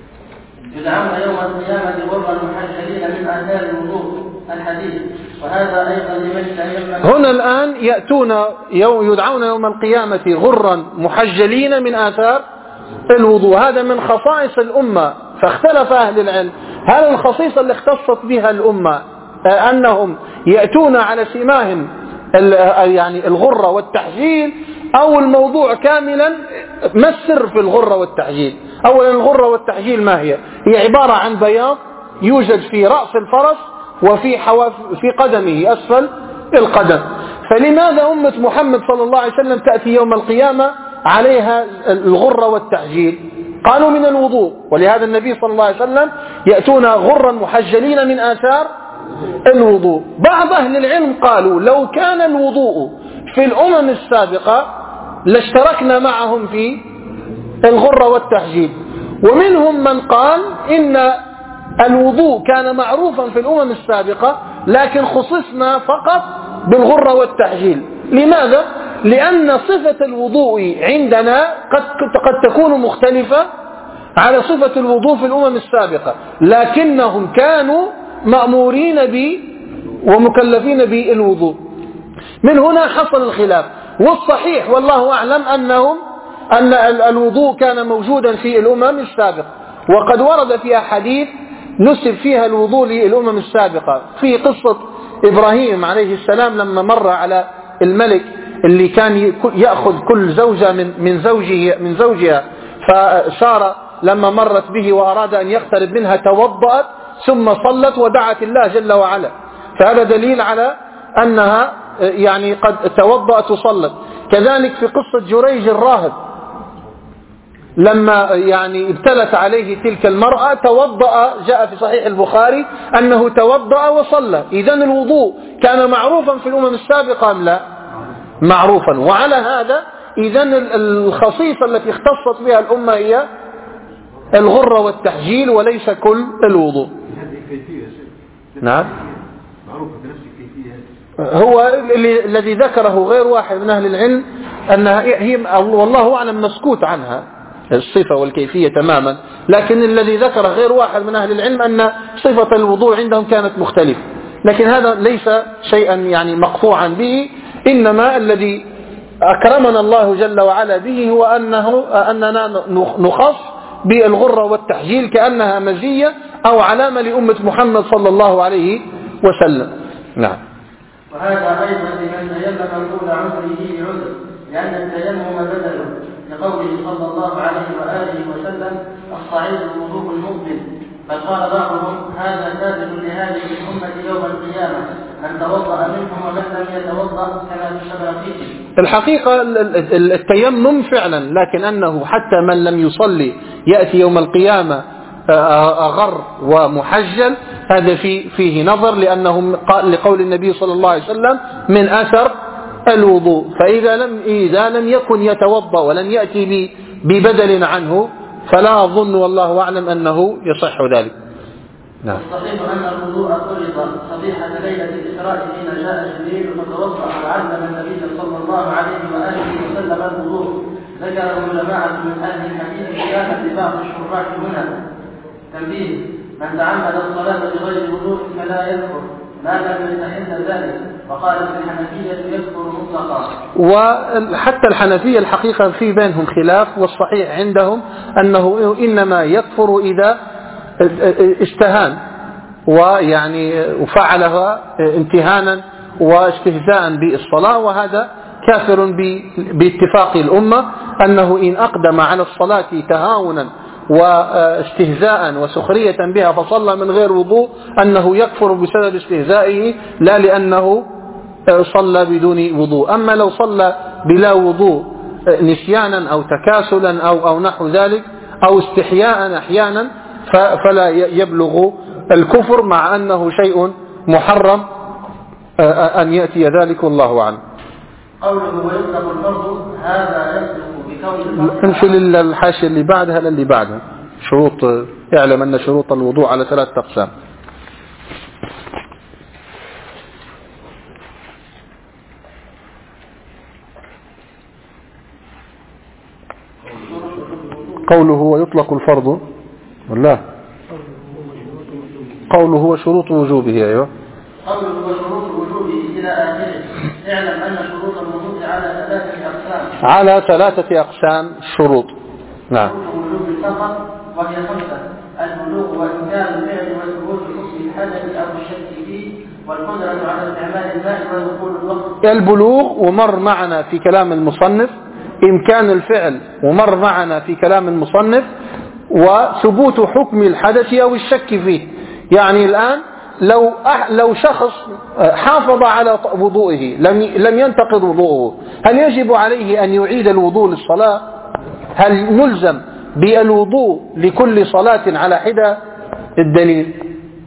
Speaker 2: يدعون يوم القيامة غرا محجلين من آثار الوضوء، الحديث. وهذا أيضا لمن تيمم.
Speaker 1: هنا الآن يأتون يوم يدعون يوم القيامة غرا محجلين من آثار الوضوء، هذا من خصائص الأمة. فاختلف أهل العلم هل الخصيصة اللي اختصت بها الأمة أنهم يأتون على سماهم يعني الغرة والتحجيل، أو الموضوع كاملا ما السر في الغرة والتحجيل؟ أولا الغرة والتحجيل ما هي؟ هي عبارة عن بياض يوجد في رأس الفرس وفي حواف في قدمه أسفل القدم. فلماذا أمة محمد صلى الله عليه وسلم تأتي يوم القيامة عليها الغرة والتحجيل؟ قالوا من الوضوء، ولهذا النبي صلى الله عليه وسلم يأتون غرا محجلين من آثار الوضوء. بعض أهل العلم قالوا لو كان الوضوء في الأمم السابقة لاشتركنا معهم في الغرة والتحجيل. ومنهم من قال إن الوضوء كان معروفا في الأمم السابقة لكن خصصنا فقط بالغرة والتحجيل. لماذا؟ لأن صفة الوضوء عندنا قد, قد تكون مختلفة على صفة الوضوء في الأمم السابقة، لكنهم كانوا مأمورين ب ومكلفين بالوضوء. من هنا حصل الخلاف. والصحيح والله أعلم أنهم أن الوضوء كان موجودا في الأمم السابقة، وقد ورد فيها حديث نسب فيها الوضوء للأمم السابقة في قصة إبراهيم عليه السلام لما مر على الملك اللي كان يأخذ كل زوجة من من زوجه من زوجها، فسارة لما مرت به وأراد أن يقترب منها توضأت ثم صلت ودعت الله جل وعلا. فهذا دليل على أنها يعني قد توضأت وصلت. كذلك في قصة جريج الراهب لما يعني ابتلت عليه تلك المرأة توضأ، جاء في صحيح البخاري أنه توضأ وصلى. إذن الوضوء كان معروفا في الأمم السابقة أم لا؟ معروفا. وعلى هذا إذن الخصيصة التي اختصت بها الأمة هي الغرة والتحجيل وليس كل الوضوء. نعم. هو الذي ذكره غير واحد من أهل العلم أنها هي والله أعلم مسكوت عنها الصفة والكيفية تماما، لكن الذي ذكر غير واحد من أهل العلم أن صفة الوضوء عندهم كانت مختلفة. لكن هذا ليس شيئا يعني مقطوعا به، إنما الذي أكرمنا الله جل وعلا به هو أنه أننا نخص بالغرة والتحجيل كأنها مزية أو علامة لأمة محمد صلى الله عليه وسلم. نعم.
Speaker 2: وهذا أيضا لمن تيمم طول عمره بعذر، لأن التيمم بدله لقوله صلى الله عليه وآله وسلم: الصعيد الوضوء المقبل. بل قال بعضهم: هذا ثابت لهذه الأمة يوم القيامة، من توضأ منهم ومن لم يتوضأ كما تشبه فيه.
Speaker 1: الحقيقة التيمم فعلا، لكن أنه حتى من لم يصلي يأتي يوم القيامة أغر ومحجل، هذا في فيه نظر، لأنه لقول النبي صلى الله عليه وسلم: من أثر الوضوء. فإذا لم إذا لم يكن يتوضأ ولم يأتي ببدل عنه فلا أظن والله أعلم أنه يصح ذلك.
Speaker 2: نعم. الصحيح أن الوضوء فرض صبيحة ليلة الإسراء حين جاء جبريل فتوضأ وعلم النبي صلى الله عليه وآله وسلم الوضوء. ذكره جماعة من أهل الحديث خلافا لبعض الشراح هنا. تنبيه: من تعمد الصلاة بغير وضوء فلا يكفر ما لم يستحل ذلك. وقالت الحنفية يكفر مطلقا.
Speaker 1: وحتى الحنفية الحقيقة في بينهم خلاف، والصحيح عندهم أنه إنما يكفر إذا استهان ويعني وفعلها امتهانا واستهزاء بالصلاة، وهذا كافر باتفاق الأمة، أنه إن أقدم على الصلاة تهاونا واستهزاء وسخرية بها فصلى من غير وضوء أنه يكفر بسبب استهزائه، لا لأنه صلى بدون وضوء. أما لو صلى بلا وضوء نسيانا أو تكاسلا أو, أو نحو ذلك أو استحياء أحيانا فلا يبلغ الكفر، مع أنه شيء محرم أن يأتي ذلك، والله أعلم.
Speaker 2: قوله ويطلق الفرض هذا يصدق بكون
Speaker 1: امشي للحاشية اللي بعدها للي بعدها. شروط، اعلم أن شروط الوضوء على ثلاثة أقسام. قوله ويطلق الفرض ولا قوله هو شروط وجوبه. أيوة.
Speaker 2: قوله وشروط وجوبه إلى آخره. اعلم أن شروط الوضوء على ثلاثة أقسام.
Speaker 1: على ثلاثة أقسام شروط. نعم.
Speaker 2: شروط الوجوب فقط وهي خمسة: البلوغ وإمكان الفعل وثبوت حكم الحدث أو الشك فيه والقدرة على استعمال الماء ودخول الوقت.
Speaker 1: البلوغ ومر معنا في كلام المصنف، إمكان الفعل ومر معنا في كلام المصنف، وثبوت حكم الحدث أو الشك فيه. يعني الآن لو لو شخص حافظ على وضوئه لم لم ينتقض وضوءه، هل يجب عليه أن يعيد الوضوء للصلاة؟ هل نلزم بالوضوء لكل صلاة على حدة؟ الدليل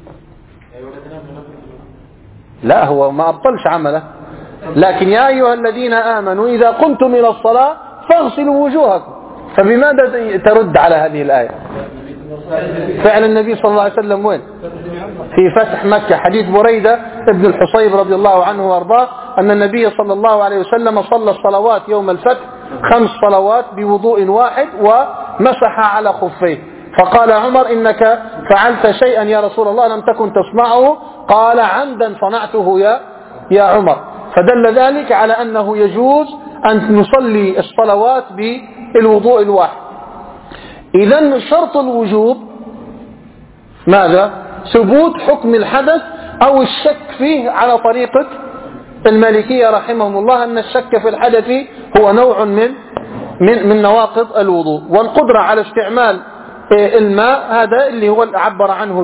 Speaker 1: لا، هو ما أبطلش عمله، لكن يا أيها الذين آمنوا إذا قمتم إلى الصلاة فاغسلوا وجوهكم. فبماذا ترد على هذه الآية؟ فعل النبي صلى الله عليه وسلم وين؟ في فتح مكة، حديث بريدة ابن الحصيب رضي الله عنه وارضاه أن النبي صلى الله عليه وسلم صلى الصلوات يوم الفتح خمس صلوات بوضوء واحد ومسح على خفيه، فقال عمر: إنك فعلت شيئا يا رسول الله لم تكن تصنعه. قال: عمدا صنعته يا يا عمر. فدل ذلك على أنه يجوز أن نصلي الصلوات بالوضوء الواحد. إذن شرط الوجوب ماذا؟ ثبوت حكم الحدث أو الشك فيه، على طريقة المالكية رحمهم الله أن الشك في الحدث هو نوع من من, من نواقض الوضوء. والقدرة على استعمال الماء هذا اللي هو عبر عنه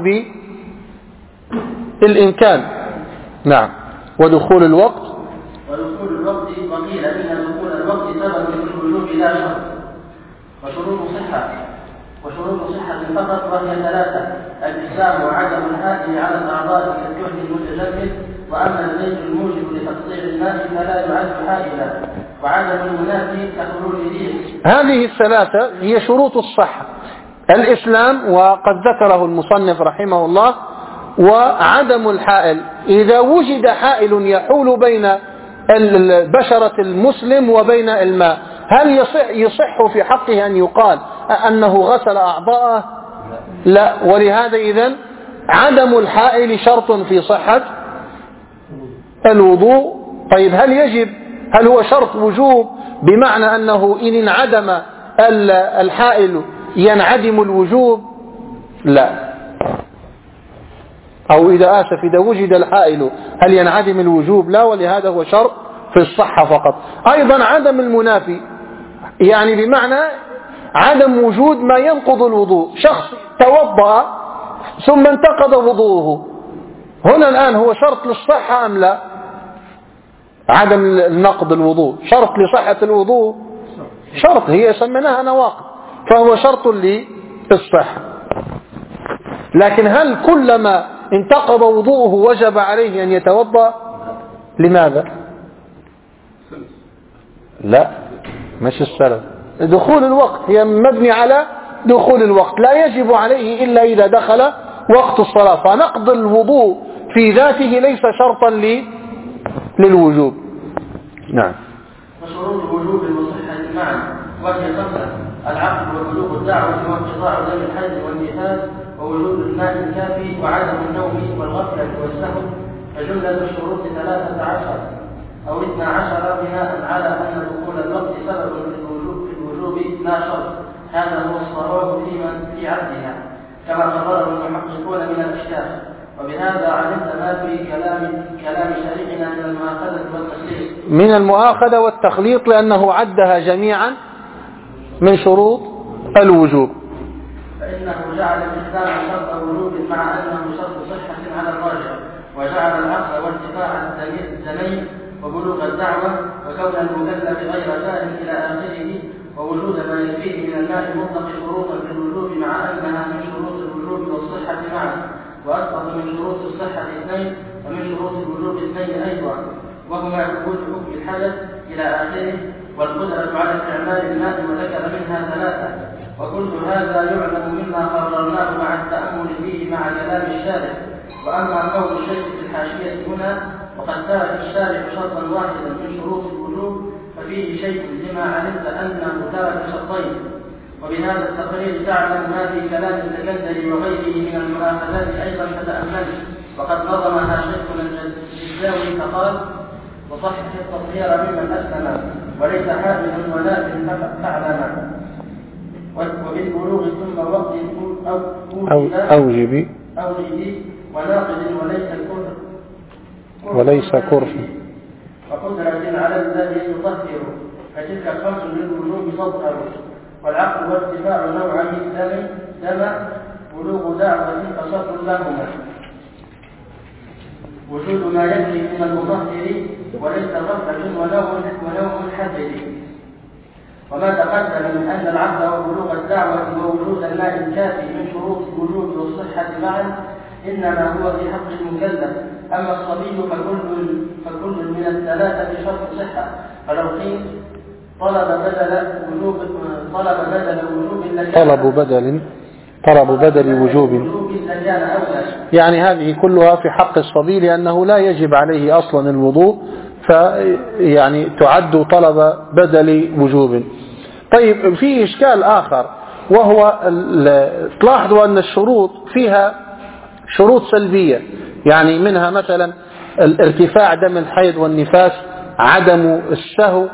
Speaker 1: بالإمكان. نعم. ودخول الوقت
Speaker 2: ودخول الوقت وقيل إن دخول الوقت سبب في الوجوب لا شرط. وشروط صحة وشروط صحة فقط وهي ثلاثة: الإسلام وعدم الحائل على الأعضاء كالجهد المتجمد، وأما الزيت الموجب لتقطيع الماء فلا يعد حائلا، وعدم المنافي كخروج ريح.
Speaker 1: هذه الثلاثة هي شروط الصحة: الإسلام وقد ذكره المصنف رحمه الله، وعدم الحائل. إذا وجد حائل يحول بين بشرة المسلم وبين الماء، هل يصح, يصح في حقه أن يقال أنه غسل أعضاءه؟ لا. ولهذا إذن عدم الحائل شرط في صحة الوضوء. طيب هل يجب هل هو شرط وجوب بمعنى أنه إن انعدم الحائل ينعدم الوجوب؟ لا. أو إذا آسف إذا وجد الحائل هل ينعدم الوجوب؟ لا، ولهذا هو شرط في الصحة فقط. أيضا عدم المنافي، يعني بمعنى عدم وجود ما ينقض الوضوء. شخص توضأ ثم انتقض وضوءه، هنا الآن هو شرط للصحة أم لا؟ عدم النقض الوضوء شرط لصحة الوضوء، شرط، هي سميناها نواقض، فهو شرط للصحة. لكن هل كلما انتقض وضوءه وجب عليه أن يتوضأ؟ لماذا؟ لا، مش السبب. دخول الوقت، هي مبني على دخول الوقت، لا يجب عليه إلا إذا دخل وقت الصلاة، فنقض الوضوء في ذاته ليس شرطا للوجوب. نعم.
Speaker 2: وشروط الوجوب والصحة معا وهي خمسة: العقل وبلوغ الدعوة وانقطاع دم الحيض والنفاس ووجود الماء الكافي وعدم النوم والغفلة والسهو. فجملة الشروط ثلاثة عشر أو اثنا عشر بناء على أن دخول الوقت سبب في الوجوب, في الوجوب لا شرط. هذا هو الصواب في عدها كما قرره المحققون من الأشياخ. وبهذا علمت ما في كلام كلام شريعنا من المؤاخذة والتخليط
Speaker 1: من المؤاخذة والتخليط لأنه عدها جميعا من شروط الوجوب.
Speaker 2: فإنه جعل الإسلام شرط وجوب مع أنه شرط صحة على الراجع، وجعل العقل وارتفاع الدمين وبلوغ الدعوة وكون المكلف غير جاهل إلى آخره ووجود ما يكفيه من الماء المطلق شروطا في الوجوب مع أنها من شروط الوجوب والصحة معا، وأسقط من شروط الصحة اثنين ومن شروط الوجوب اثنين أيضا، وهما وجود حكم الحدث إلى آخره والقدرة على استعمال الماء، وذكر منها ثلاثة. وكل هذا يعلم مما قررناه مع التأمل فيه مع كلام الشارع. وأما قول الشيخ في الحاشية هنا وقد ترك الشارع شرطا واحدا من شروط الوجوب ففيه شيء لما علمت أنه ترك شرطين. وبهذا التقرير تعلم ما في كلام السكندري وغيره من المؤاخذات أيضا فتأمل. وقد نظمها شيخنا الجزاوي فقال: وصحح التطهير ممن أسلم وليس حاملا ولكن فعلنا، وبالبلوغ ثم وقت أو
Speaker 1: أوجب
Speaker 2: أوجب وناقض وليس كرف
Speaker 1: وليس كرف
Speaker 2: وقدرة على الذي يطهر، فتلك خمس للوجوب تظهر. والعقل وارتفاع نوعي الدم دم بلوغ دعوة فشرط لهما، وجود ما يجري من المطهر وليس غفلة ونوم ونوم الحذر. وما تقدم من أن العقل وبلوغ الدعوة ووجود الماء الكافي من شروط الوجوب والصحة معا إنما هو في حق المكلف. أما الصبي فكل فكل من الثلاثة شرط صحة. فلو قيل طلب بدل وجوب طلب بدل وجوب
Speaker 1: طلب بدل طلب بدل وجوب يعني هذه كلها في حق الصبي لأنه لا يجب عليه أصلا الوضوء، فيعني تعد طلب بدل وجوب. طيب، في إشكال آخر وهو تلاحظوا أن الشروط فيها شروط سلبية، يعني منها مثلا الارتفاع دم الحيض والنفاس، عدم السهو،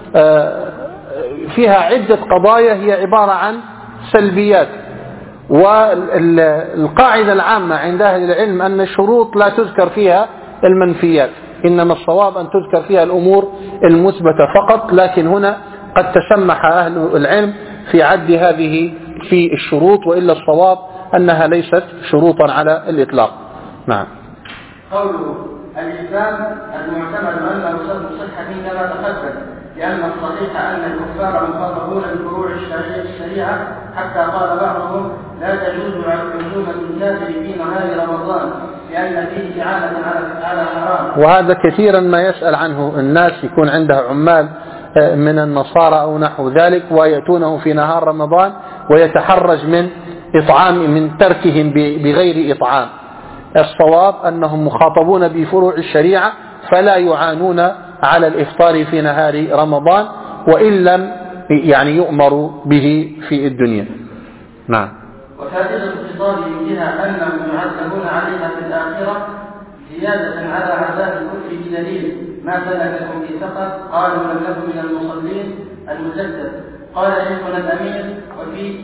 Speaker 1: فيها عدة قضايا هي عبارة عن سلبيات. والقاعدة العامة عند أهل العلم أن الشروط لا تذكر فيها المنفيات، إنما الصواب أن تذكر فيها الأمور المثبتة فقط. لكن هنا قد تسمح أهل العلم في عد هذه في الشروط، وإلا الصواب أنها ليست شروطا على الإطلاق. نعم.
Speaker 2: قوله الإسلام المعتمد أنه شرط صحة كما تقدم، لأن الصحيح أن الكفار مخاطبون بفروع الشريعة، حتى قال بعضهم لا تجوز عزومة الكافر في نهار رمضان لأن فيه إعانة على حرام.
Speaker 1: وهذا كثيرا ما يسأل عنه الناس، يكون عنده عمال من النصارى أو نحو ذلك ويأتونه في نهار رمضان ويتحرج من إطعام من تركهم بغير إطعام. الصواب أنهم مخاطبون بفروع الشريعة فلا يعانون على الإفطار في نهار رمضان، وإن لم يعني يؤمروا به في الدنيا. نعم.
Speaker 2: وفائدة الاتصال بها أنهم يعذبون عليها في الآخرة زيادة على عذاب الكفر بدليل ما سلككم في سقر؟ قالوا لم نكن من المصلين المسدد. قال شيخنا الأمير: وفي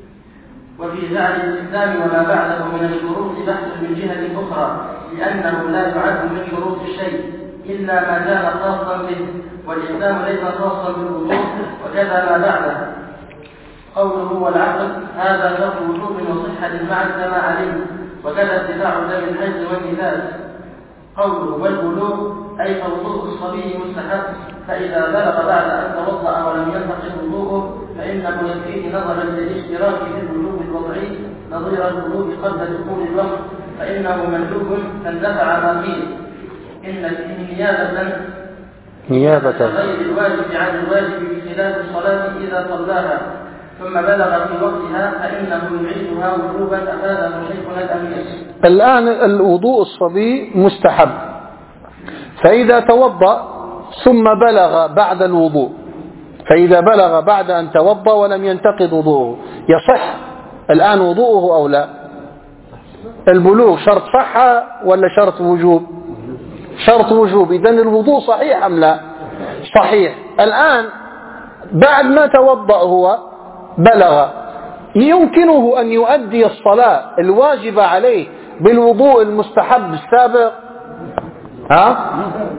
Speaker 2: وفي جعل الإسلام وما بعده من الشروط بحث من جهة أخرى، لأنه لا يعد من شروط الشيء إلا ما كان خاصا به، والإسلام ليس خاصا بالوضوء، وكذا ما بعده. قوله والعقل هذا شرط وجوب وصحة المعنى كما علم، وكذا ارتفاع دم الحيض والنفاس. قوله والبلوغ أي وضوء الصبي مستحب، فإذا بلغ بعد أن توضأ ولم ينتقض وضوءه فإنه يكفيه نظرا للاشتراك في الوجوب الوضعي نظير الوضوء قبل دخول الوقت، فإنه مندوب فاندفع ما فيه. إن فيه نيابة
Speaker 1: نيابة
Speaker 2: غير الواجب عن الواجب بخلاف الصلاة إذا صلاها ثم بلغ في وقتها فإنه يعيدها وجوبا. أفاده شيخنا الأمير.
Speaker 1: الآن الوضوء الصبي مستحب، فإذا توضأ ثم بلغ بعد الوضوء، فإذا بلغ بعد أن توضأ ولم ينتقض وضوءه يصح الآن وضوءه أو لا؟ البلوغ شرط صحة ولا شرط وجوب؟ شرط وجوب. إذن الوضوء صحيح أم لا؟ صحيح. الآن بعد ما توضأ هو بلغ، يمكنه أن يؤدي الصلاة الواجبة عليه بالوضوء المستحب السابق؟ ها؟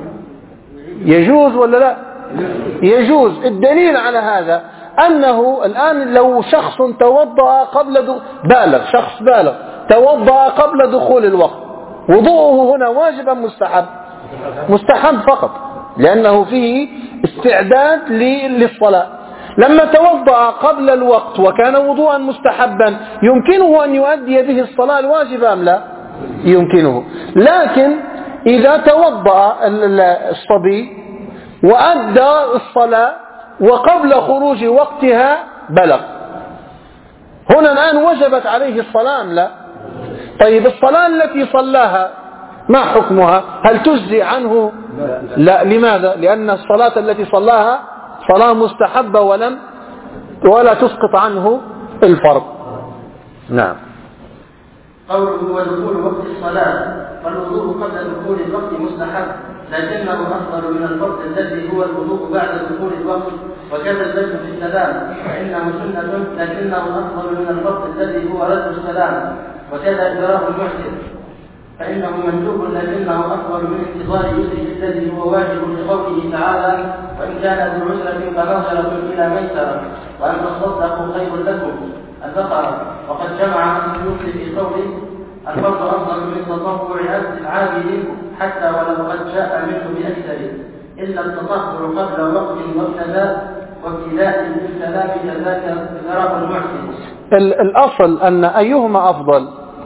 Speaker 1: يجوز ولا لا؟ يجوز. الدليل على هذا أنه الآن لو شخص توضأ قبل دخول بالغ شخص بالغ توضأ قبل دخول الوقت، وضوءه هنا واجب أم مستحب؟ مستحب فقط، لأنه فيه استعداد للصلاة. لما توضأ قبل الوقت وكان وضوءا مستحبا يمكنه أن يؤدي به الصلاة الواجبة أم لا؟ يمكنه. لكن إذا توضأ الصبي وأدى الصلاة وقبل خروج وقتها بلغ، هنا الآن وجبت عليه الصلاة أم لا؟ طيب الصلاة التي صلاها ما حكمها؟ هل تجزي عنه؟ لا. لماذا؟ لأن الصلاة التي صلاها صلاة مستحبة ولم ولا تسقط عنه الفرض. نعم.
Speaker 2: قوله ودخول وقت الصلاة، فالوضوء قبل دخول الوقت مستحب، لكنه أفضل من الفرض الذي هو الوضوء بعد دخول الوقت، وكذا البدء في السلام فإنه سنة، لكنه أفضل من الفرض الذي هو رد السلام، وكذا إدراك المحسن فإنه مندوب، لكنه أفضل من انتظار يسره الذي هو واجب لقوله تعالى: وإن كان ذو عسرة فنظرة إلى ميسرة وأن تصدقوا خير لكم. البقرة. وقد جمع السيوطي في قوله: الفرض أفضل من تطوع العابد حتى ولو قد جاء منه بأكثر، إلا التطهر قبل وقت وابتداء وابتداء بالسلام كذاك إدراك المحسن.
Speaker 1: الأصل أن أيهما أفضل،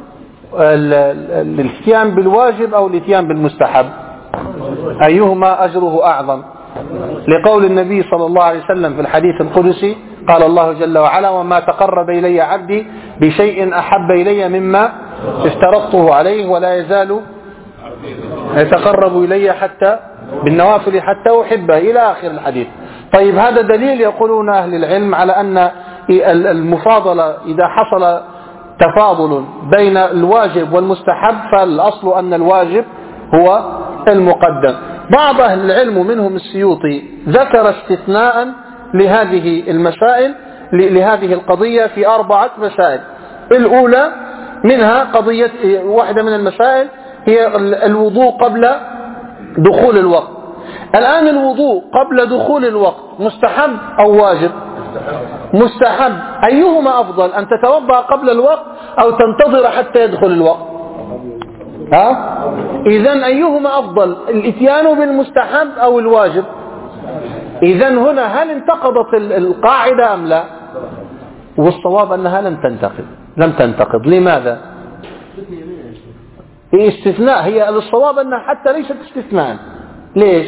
Speaker 1: الاتيان بالواجب أو الاتيان بالمستحب؟ أيهما أجره أعظم؟ لقول النبي صلى الله عليه وسلم في الحديث القدسي قال الله جل وعلا: وما تقرب إلي عبدي بشيء أحب إلي مما افترضته عليه ولا يزال يتقرب إلي حتى بالنوافل حتى أحبه إلى آخر الحديث. طيب هذا دليل يقولون أهل العلم على أن المفاضلة إذا حصل تفاضل بين الواجب والمستحب فالأصل أن الواجب هو المقدم. بعض أهل العلم منهم السيوطي ذكر استثناء لهذه المسائل لهذه القضية في أربعة مسائل. الأولى منها قضية واحدة من المسائل هي الوضوء قبل دخول الوقت. الآن الوضوء قبل دخول الوقت مستحب أو واجب؟ مستحب. أيهما أفضل، أن تتوضأ قبل الوقت أو تنتظر حتى يدخل الوقت؟ ها؟ إذن أيهما أفضل، الاتيان بالمستحب أو الواجب؟ إذن هنا هل انتقضت القاعدة أم لا؟ والصواب أنها لم تنتقض. لم تنتقض. لماذا؟ هي استثناء. هي الصواب أنها حتى ليست استثناء. ليش؟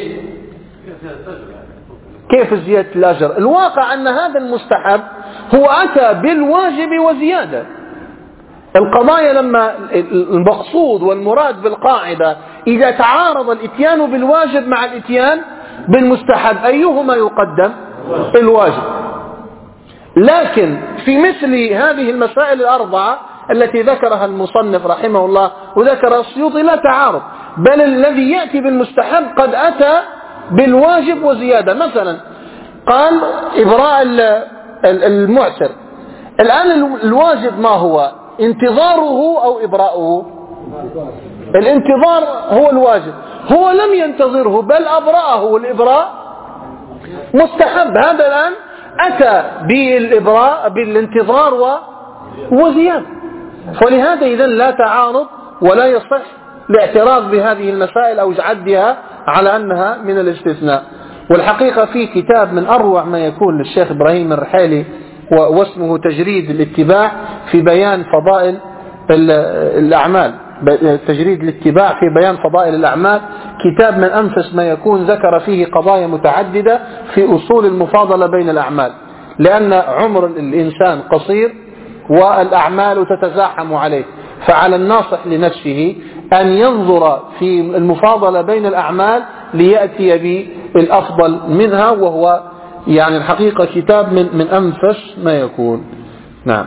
Speaker 1: كيف زيادة الأجر؟ الواقع أن هذا المستحب هو أتى بالواجب وزيادة. القضايا لما المقصود والمراد بالقاعدة إذا تعارض الاتيان بالواجب مع الاتيان بالمستحب أيهما يقدم؟ الواجب. لكن في مثل هذه المسائل الأربعة التي ذكرها المصنف رحمه الله وذكر السيوطي لا تعارض، بل الذي يأتي بالمستحب قد أتى بالواجب وزيادة. مثلا قال إبراء المعسر، الآن الواجب ما هو؟ انتظاره أو إبراؤه؟ الانتظار هو الواجب، هو لم ينتظره بل أبرأه، والإبراء مستحب. هذا الآن أتى بالإبراء بالانتظار وزيادة، فلهذا إذن لا تعارض ولا يصح الاعتراض بهذه المسائل أو عدها على أنها من الاستثناء. والحقيقة في كتاب من أروع ما يكون للشيخ إبراهيم الرحيلي واسمه تجريد الاتباع في بيان فضائل الأعمال، تجريد الاتباع في بيان فضائل الأعمال، كتاب من أنفس ما يكون، ذكر فيه قضايا متعددة في أصول المفاضلة بين الأعمال، لأن عمر الإنسان قصير والأعمال تتزاحم عليه، فعلى الناصح لنفسه أن ينظر في المفاضلة بين الأعمال ليأتي بالأفضل منها، وهو يعني الحقيقة كتاب من, من أنفس ما يكون. نعم.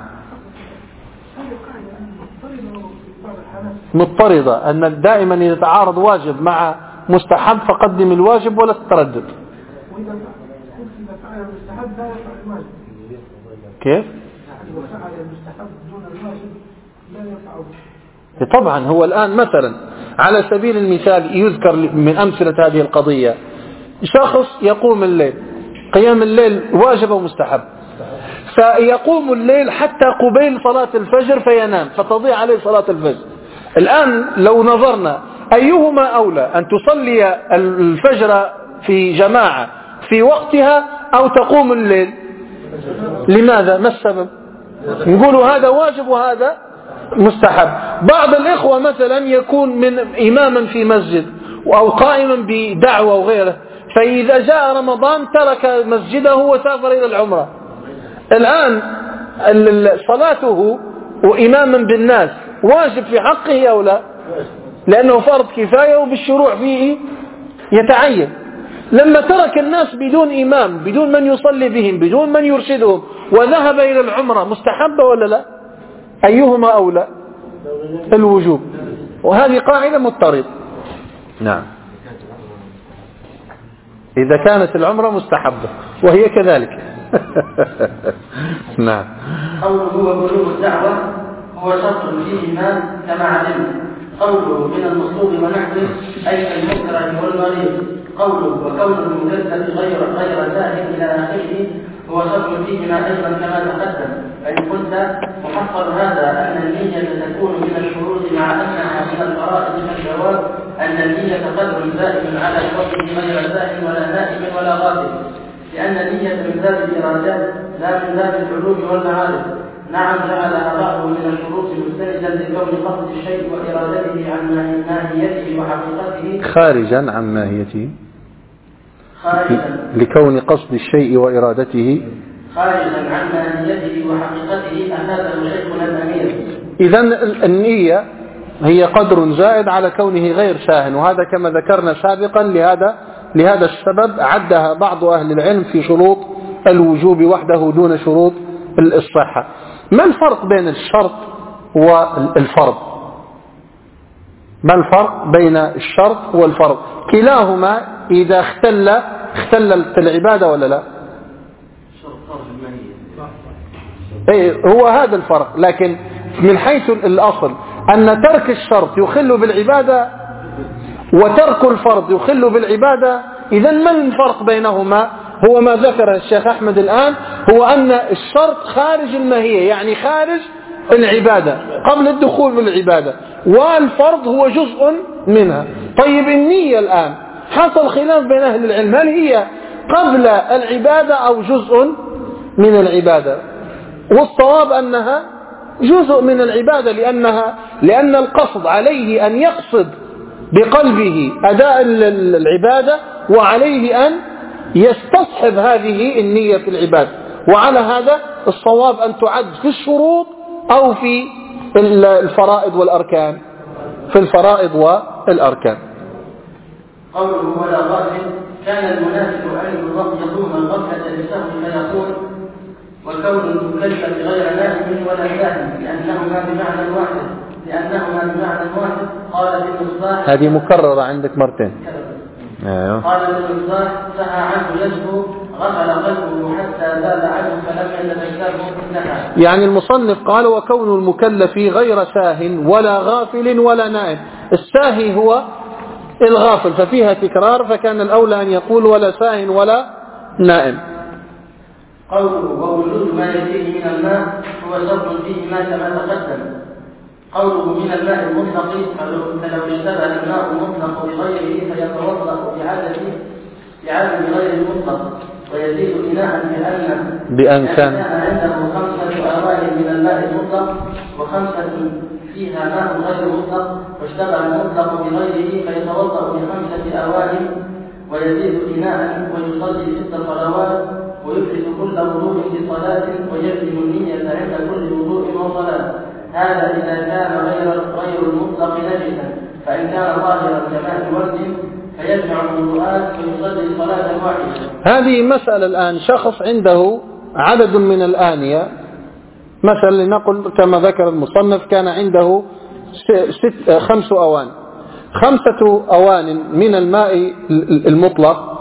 Speaker 1: مضطردة، أن دائما إذا تعارض واجب مع مستحب فقدم الواجب ولا تتردد. كيف؟ طبعا هو الآن مثلا على سبيل المثال يذكر من أمثلة هذه القضية، شخص يقوم الليل، قيام الليل واجب ومستحب، فيقوم الليل حتى قبيل صلاة الفجر فينام فتضيع عليه صلاة الفجر. الآن لو نظرنا أيهما أولى، أن تصلي الفجر في جماعة في وقتها أو تقوم الليل؟ لماذا؟ ما السبب؟ نقول هذا واجب وهذا مستحب. بعض الإخوة مثلا يكون من إماما في مسجد أو قائما بدعوة وغيره، فإذا جاء رمضان ترك مسجده وسافر إلى العمرة. الآن صلاته وإماما بالناس واجب في حقه أو لا؟ لأنه فرض كفاية وبالشروع فيه يتعين. لما ترك الناس بدون إمام، بدون من يصلي بهم، بدون من يرشدهم، وذهب إلى العمرة، مستحبة ولا لا؟ أيهما أولى؟ الوجوب، وهذه قاعدة مضطرد. نعم، إذا كانت العمرة مستحبة وهي كذلك. نعم.
Speaker 2: قوله وبلوغ الدعوة هو شرط فيه إمام كما علمنا. قوله من المطلوب ونحوه أي المكره والمريض. قوله وكون المجدد غير غير سائل إلى آخره هو شرط فيهما أيضا كما تقدم. فإن قلت محصل هذا أن النية تكون من الشروط مع أنها من الفرائض، فالجواب أن النية قدر زائد على شرطه غير زائد ولا نائم ولا غافل، لأن النية من باب الإرادات لا من باب العلوم والمعارف. نعم، جعلها بعضه من الشروط مستندا لكون قصد الشيء وإرادته عن ماهيته وحقيقته
Speaker 1: خارجا عن ماهيته،
Speaker 2: خارجا
Speaker 1: لكون قصد الشيء وإرادته
Speaker 2: خارجا عن ماهيته وحقيقته أفاده شيخنا الأمير.
Speaker 1: إذن النية هي قدر زائد على كونه غير شاهن، وهذا كما ذكرنا سابقا لهذا لهذا السبب عدها بعض أهل العلم في شروط الوجوب وحده دون شروط الصحة. ما الفرق بين الشرط والفرض؟ ما الفرق بين الشرط والفرض؟ كلاهما إذا اختل اختلت العبادة ولا لا؟ ايه هو هذا الفرق، لكن من حيث الأصل أن ترك الشرط يخل بالعبادة وترك الفرض يخل بالعبادة. إذن ما الفرق بينهما؟ هو ما ذكر الشيخ أحمد الآن، هو أن الشرط خارج الماهية، يعني خارج العبادة قبل الدخول بالعبادة، والفرض هو جزء منها. طيب النية الآن حصل خلاف بين أهل العلم، هل هي قبل العبادة أو جزء من العبادة؟ والصواب أنها جزء من العبادة، لأنها لأن القصد عليه أن يقصد بقلبه أداء العبادة، وعليه أن يستصحب هذه النية في العبادة. وعلى هذا الصواب أن تعد في الشروط أو في الفرائض والأركان، في الفرائض والأركان.
Speaker 2: قوله ولا غافل كان المناسب أن يضم الغفلة للسهو فيقول وكون المكلف غير نائم ولا ساهم لأنهما بمعنى واحد لأنهما بمعنى واحد. قال ابن الصلاح
Speaker 1: هذه مكررة عندك مرتين.
Speaker 2: أيوه. قال ابن الصلاح سعى عنه يجبه غفل قلبه حتى زاد عنه فلم يتذكره انتهى.
Speaker 1: يعني المصنف قال وكون المكلف غير ساه ولا غافل ولا نائم. الساهي هو الغافل ففيها تكرار، فكان الأولى أن يقول ولا ساه ولا نائم.
Speaker 2: قوله ووجود ما يأتيه من الماء هو شرط فيه ما كما تقدم. قوله من الماء المطلق فلو اشتبه الماء المطلق بغيره فيتوضأ بعدد بعدد غير المطلق ويزيد بناء بأن
Speaker 1: بأن كان
Speaker 2: عنده خمسة أوان من الماء المطلق وخمسة فيها ماء غير مطلق واشتبه المطلق بغيره فيتوضأ بخمسة أوان ويزيد بناء ويصلي ست صلوات ويفرد كل وضوء بصلاة ويجزم النية عند كل وضوء وصلاة. هذا إذا كان غير غير المطلق نجسا، فإن كان ظاهرا كماء ورد فيجمع الوضوءات ويصلي صلاة واحدة.
Speaker 1: هذه مسألة الآن شخص عنده عدد من الآنية، مثلا لنقل كما ذكر المصنف كان عنده ست خمس أوان خمسة أوان من الماء المطلق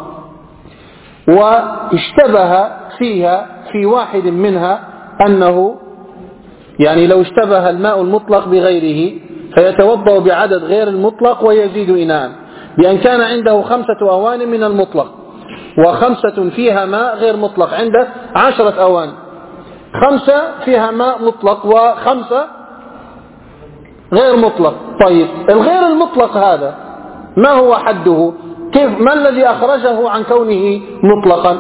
Speaker 1: واشتبه فيها في واحد منها أنه يعني لو اشتبه الماء المطلق بغيره فيتوضأ بعدد غير المطلق ويزيد إناء، بأن كان عنده خمسة أوان من المطلق وخمسة فيها ماء غير مطلق، عنده عشرة أوان، خمسة فيها ماء مطلق وخمسة غير مطلق. طيب الغير المطلق هذا ما هو حده؟ كيف ما الذي أخرجه عن كونه مطلقا؟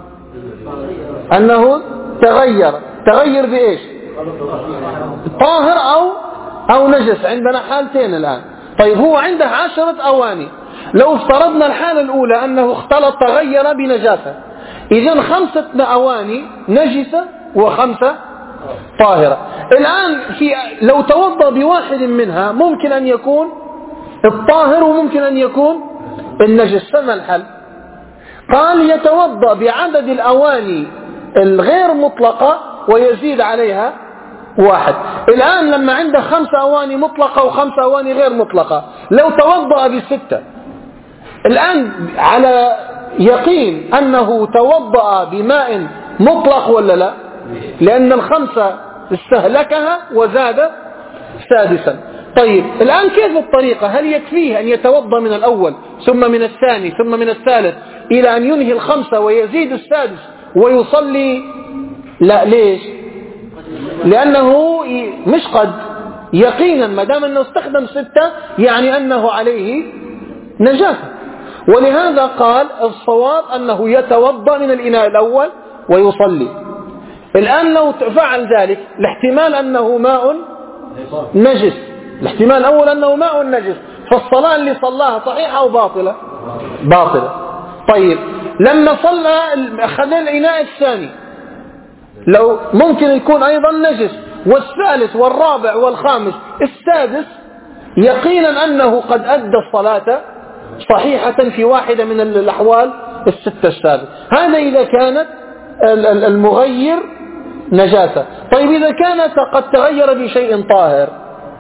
Speaker 1: أنه تغير. تغير بإيش؟ طاهر أو أو نجس. عندنا حالتين الآن. طيب هو عنده عشرة أواني، لو افترضنا الحالة الأولى أنه اختلط تغير بنجاسة، إذن خمسة أواني نجسة وخمسة طاهرة. الآن في لو توضأ بواحد منها ممكن أن يكون الطاهر وممكن أن يكون النجس. فما الحل؟ قال يتوضأ بعدد الأواني الغير مطلقة ويزيد عليها واحد. الآن لما عنده خمسة أواني مطلقة وخمسة أواني غير مطلقة، لو توضأ بستة الآن على يقين أنه توضأ بماء مطلق ولا لا؟ لأن الخمسة استهلكها وزاد سادسا. طيب الآن كيف الطريقة؟ هل يكفيه أن يتوضأ من الأول ثم من الثاني ثم من الثالث إلى أن ينهي الخمسة ويزيد السادس ويصلي؟ لا. ليش؟ لأنه مش قد يقينا ما دام أنه استخدم ستة يعني أنه عليه نجاسة، ولهذا قال الصواب أنه يتوضأ من الإناء الأول ويصلي. الآن لو فعل ذلك الاحتمال أنه ماء نجس، الاحتمال الأول أنه ماء نجس، فالصلاة اللي صلاها صحيحة أو باطلة؟ باطلة. طيب لما صلى خلال الإناء الثاني لو ممكن يكون أيضا نجس، والثالث والرابع والخامس السادس يقينا أنه قد أدى الصلاة صحيحة في واحدة من الأحوال الستة السابقة. هذا إذا كانت المغير نجاسة. طيب إذا كانت قد تغير بشيء طاهر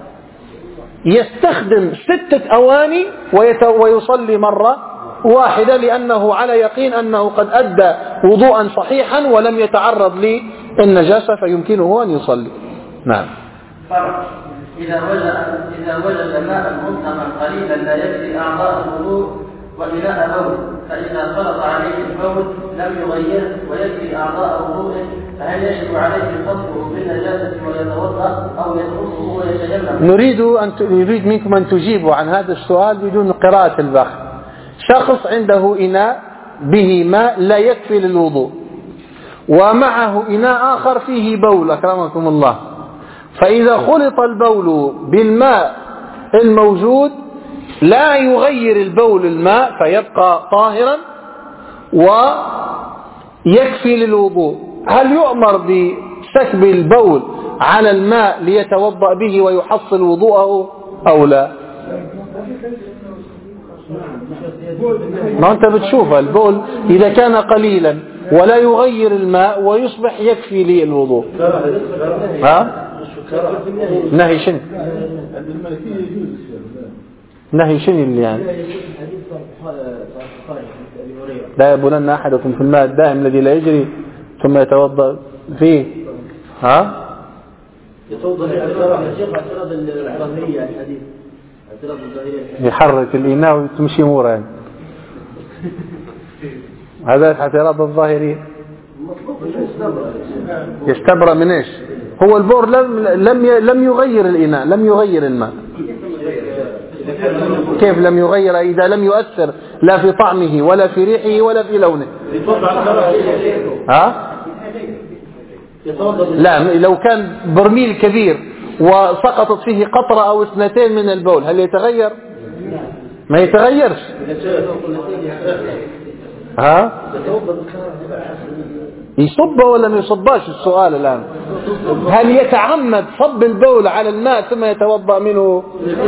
Speaker 1: يستخدم ستة أواني ويصلي مرة واحدة لأنه على يقين أنه قد أدى وضوءا صحيحا ولم يتعرض للنجاسة فيمكنه أن يصلي. نعم.
Speaker 2: فرق إذا وجد إذا وجد ماء مطلقا قليلا لا يكفي أعضاء الوضوء وإناء بول، فإذا خلط عليه البول لم يغيره ويكفي أعضاء وضوءه، فهل يجب عليه فصله بالنجاسة ويتوضأ أو يتركه ويتيمم؟
Speaker 1: نريد أن نريد منكم أن تجيبوا عن هذا السؤال بدون قراءة البحث. شخص عنده إناء به ماء لا يكفي للوضوء ومعه إناء آخر فيه بول أكرمكم الله، فإذا خلط البول بالماء الموجود لا يغير البول الماء فيبقى طاهرا ويكفي للوضوء، هل يؤمر بسكب البول على الماء ليتوضأ به ويحصل وضوءه أو لا؟ ما أنت بتشوف البول إذا كان قليلا ولا يغير الماء ويصبح يكفي لي الوضوء. ها؟ نهي شنو؟ نهي شنو اللي يعني؟ لا يبولن أحدكم في الماء الدائم الذي لا يجري ثم يتوضأ فيه. ها؟ يحرك الإناء وتمشي مورا يعني. هذا الاعتراض الظاهري. يستبرأ من ايش؟ هو البور لم لم لم يغير الإناء، لم يغير الماء. كيف لم يغير إذا لم يؤثر لا في طعمه ولا في ريحه ولا في لونه؟ ها؟ لا، لو كان برميل كبير وسقطت فيه قطرة أو اثنتين من البول هل يتغير؟ ما يتغيرش. ها؟ يصب ولا ما يصباش؟ السؤال الآن هل يتعمد صب البول على الماء ثم يتوضأ منه؟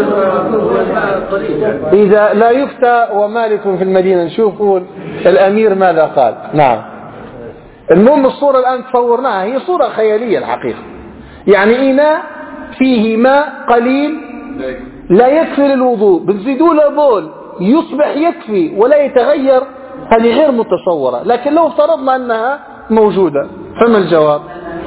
Speaker 1: إذا لا يفتى ومالك في المدينة نشوفوا الأمير ماذا قال. نعم. المهم الصورة الآن تصورناها هي صورة خيالية الحقيقة، يعني إناء فيه ماء قليل لا يكفي للوضوء، بتزيدوا له بول يصبح يكفي ولا يتغير، هذه غير متصورة. لكن لو افترضنا أنها موجودة فما الجواب؟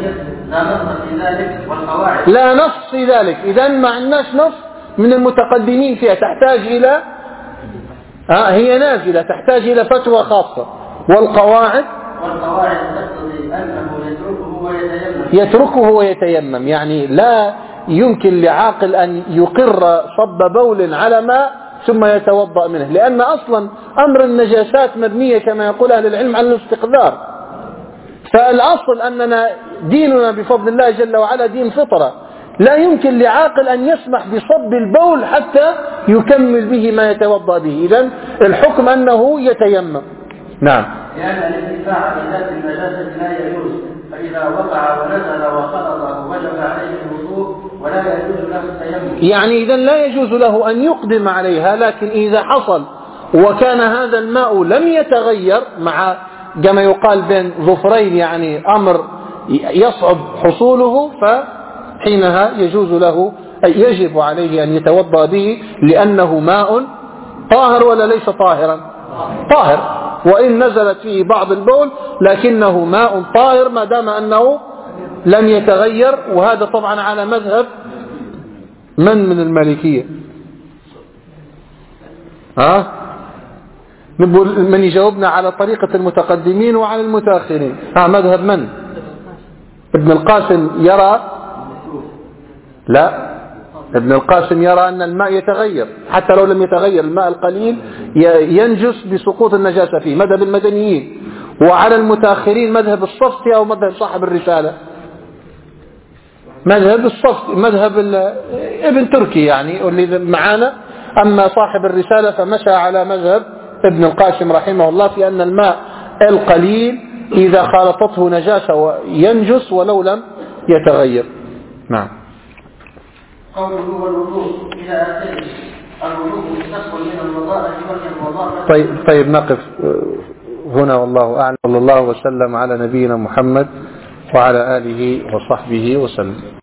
Speaker 1: لا نص في ذلك. إذا ما عندناش نص من المتقدمين فيها، تحتاج إلى آه هي نازلة، تحتاج إلى فتوى خاصة. والقواعد والقواعد تقتضي أنه يتركه ويتيمم. يتركه ويتيمم يعني لا يمكن لعاقل أن يقر صب بول على ماء ثم يتوضأ منه، لأن أصلا أمر النجاسات مبنية كما يقول أهل العلم على الاستقذار. فالأصل أننا ديننا بفضل الله جل وعلا دين فطرة، لا يمكن لعاقل أن يسمح بصب البول حتى يكمل به ما يتوضأ به. إذن الحكم أنه يتيمم. نعم.
Speaker 2: لأن الانتفاع بذات النجاسة لا يجوز، فإذا وقع ونزل وخلطه وجب عليه الوضوء ولا يجوز له التيمم.
Speaker 1: يعني إذن لا يجوز له أن يقدم عليها، لكن إذا حصل وكان هذا الماء لم يتغير مع كما يقال بين ظفرين، يعني أمر يصعب حصوله، فحينها يجوز له أي يجب عليه أن يتوضأ به، لأنه ماء طاهر ولا ليس طاهرا؟ طاهر، وإن نزلت فيه بعض البول لكنه ماء طاهر ما دام أنه لم يتغير. وهذا طبعا على مذهب من من المالكية؟ ها؟ من يجاوبنا على طريقة المتقدمين وعلى المتأخرين؟ ها مذهب من؟ ابن القاسم يرى لا، ابن القاسم يرى أن الماء يتغير حتى لو لم يتغير، الماء القليل ينجس بسقوط النجاسة فيه، مذهب المدنيين. وعلى المتأخرين مذهب الصفتي أو مذهب صاحب الرسالة؟ مذهب الصفتي، مذهب ابن تركي يعني اللي معانا. أما صاحب الرسالة فمشى على مذهب ابن القاسم رحمه الله في أن الماء القليل إذا خالطته نجاسة ينجس ولو لم يتغير. نعم.
Speaker 2: قوله والوضوء إلى آخره. الوضوء مستقبل من الوضاء وهي الوضاء.
Speaker 1: طيب طيب نقف هنا والله أعلم. صلى الله وسلم على نبينا محمد وعلى آله وصحبه وسلم.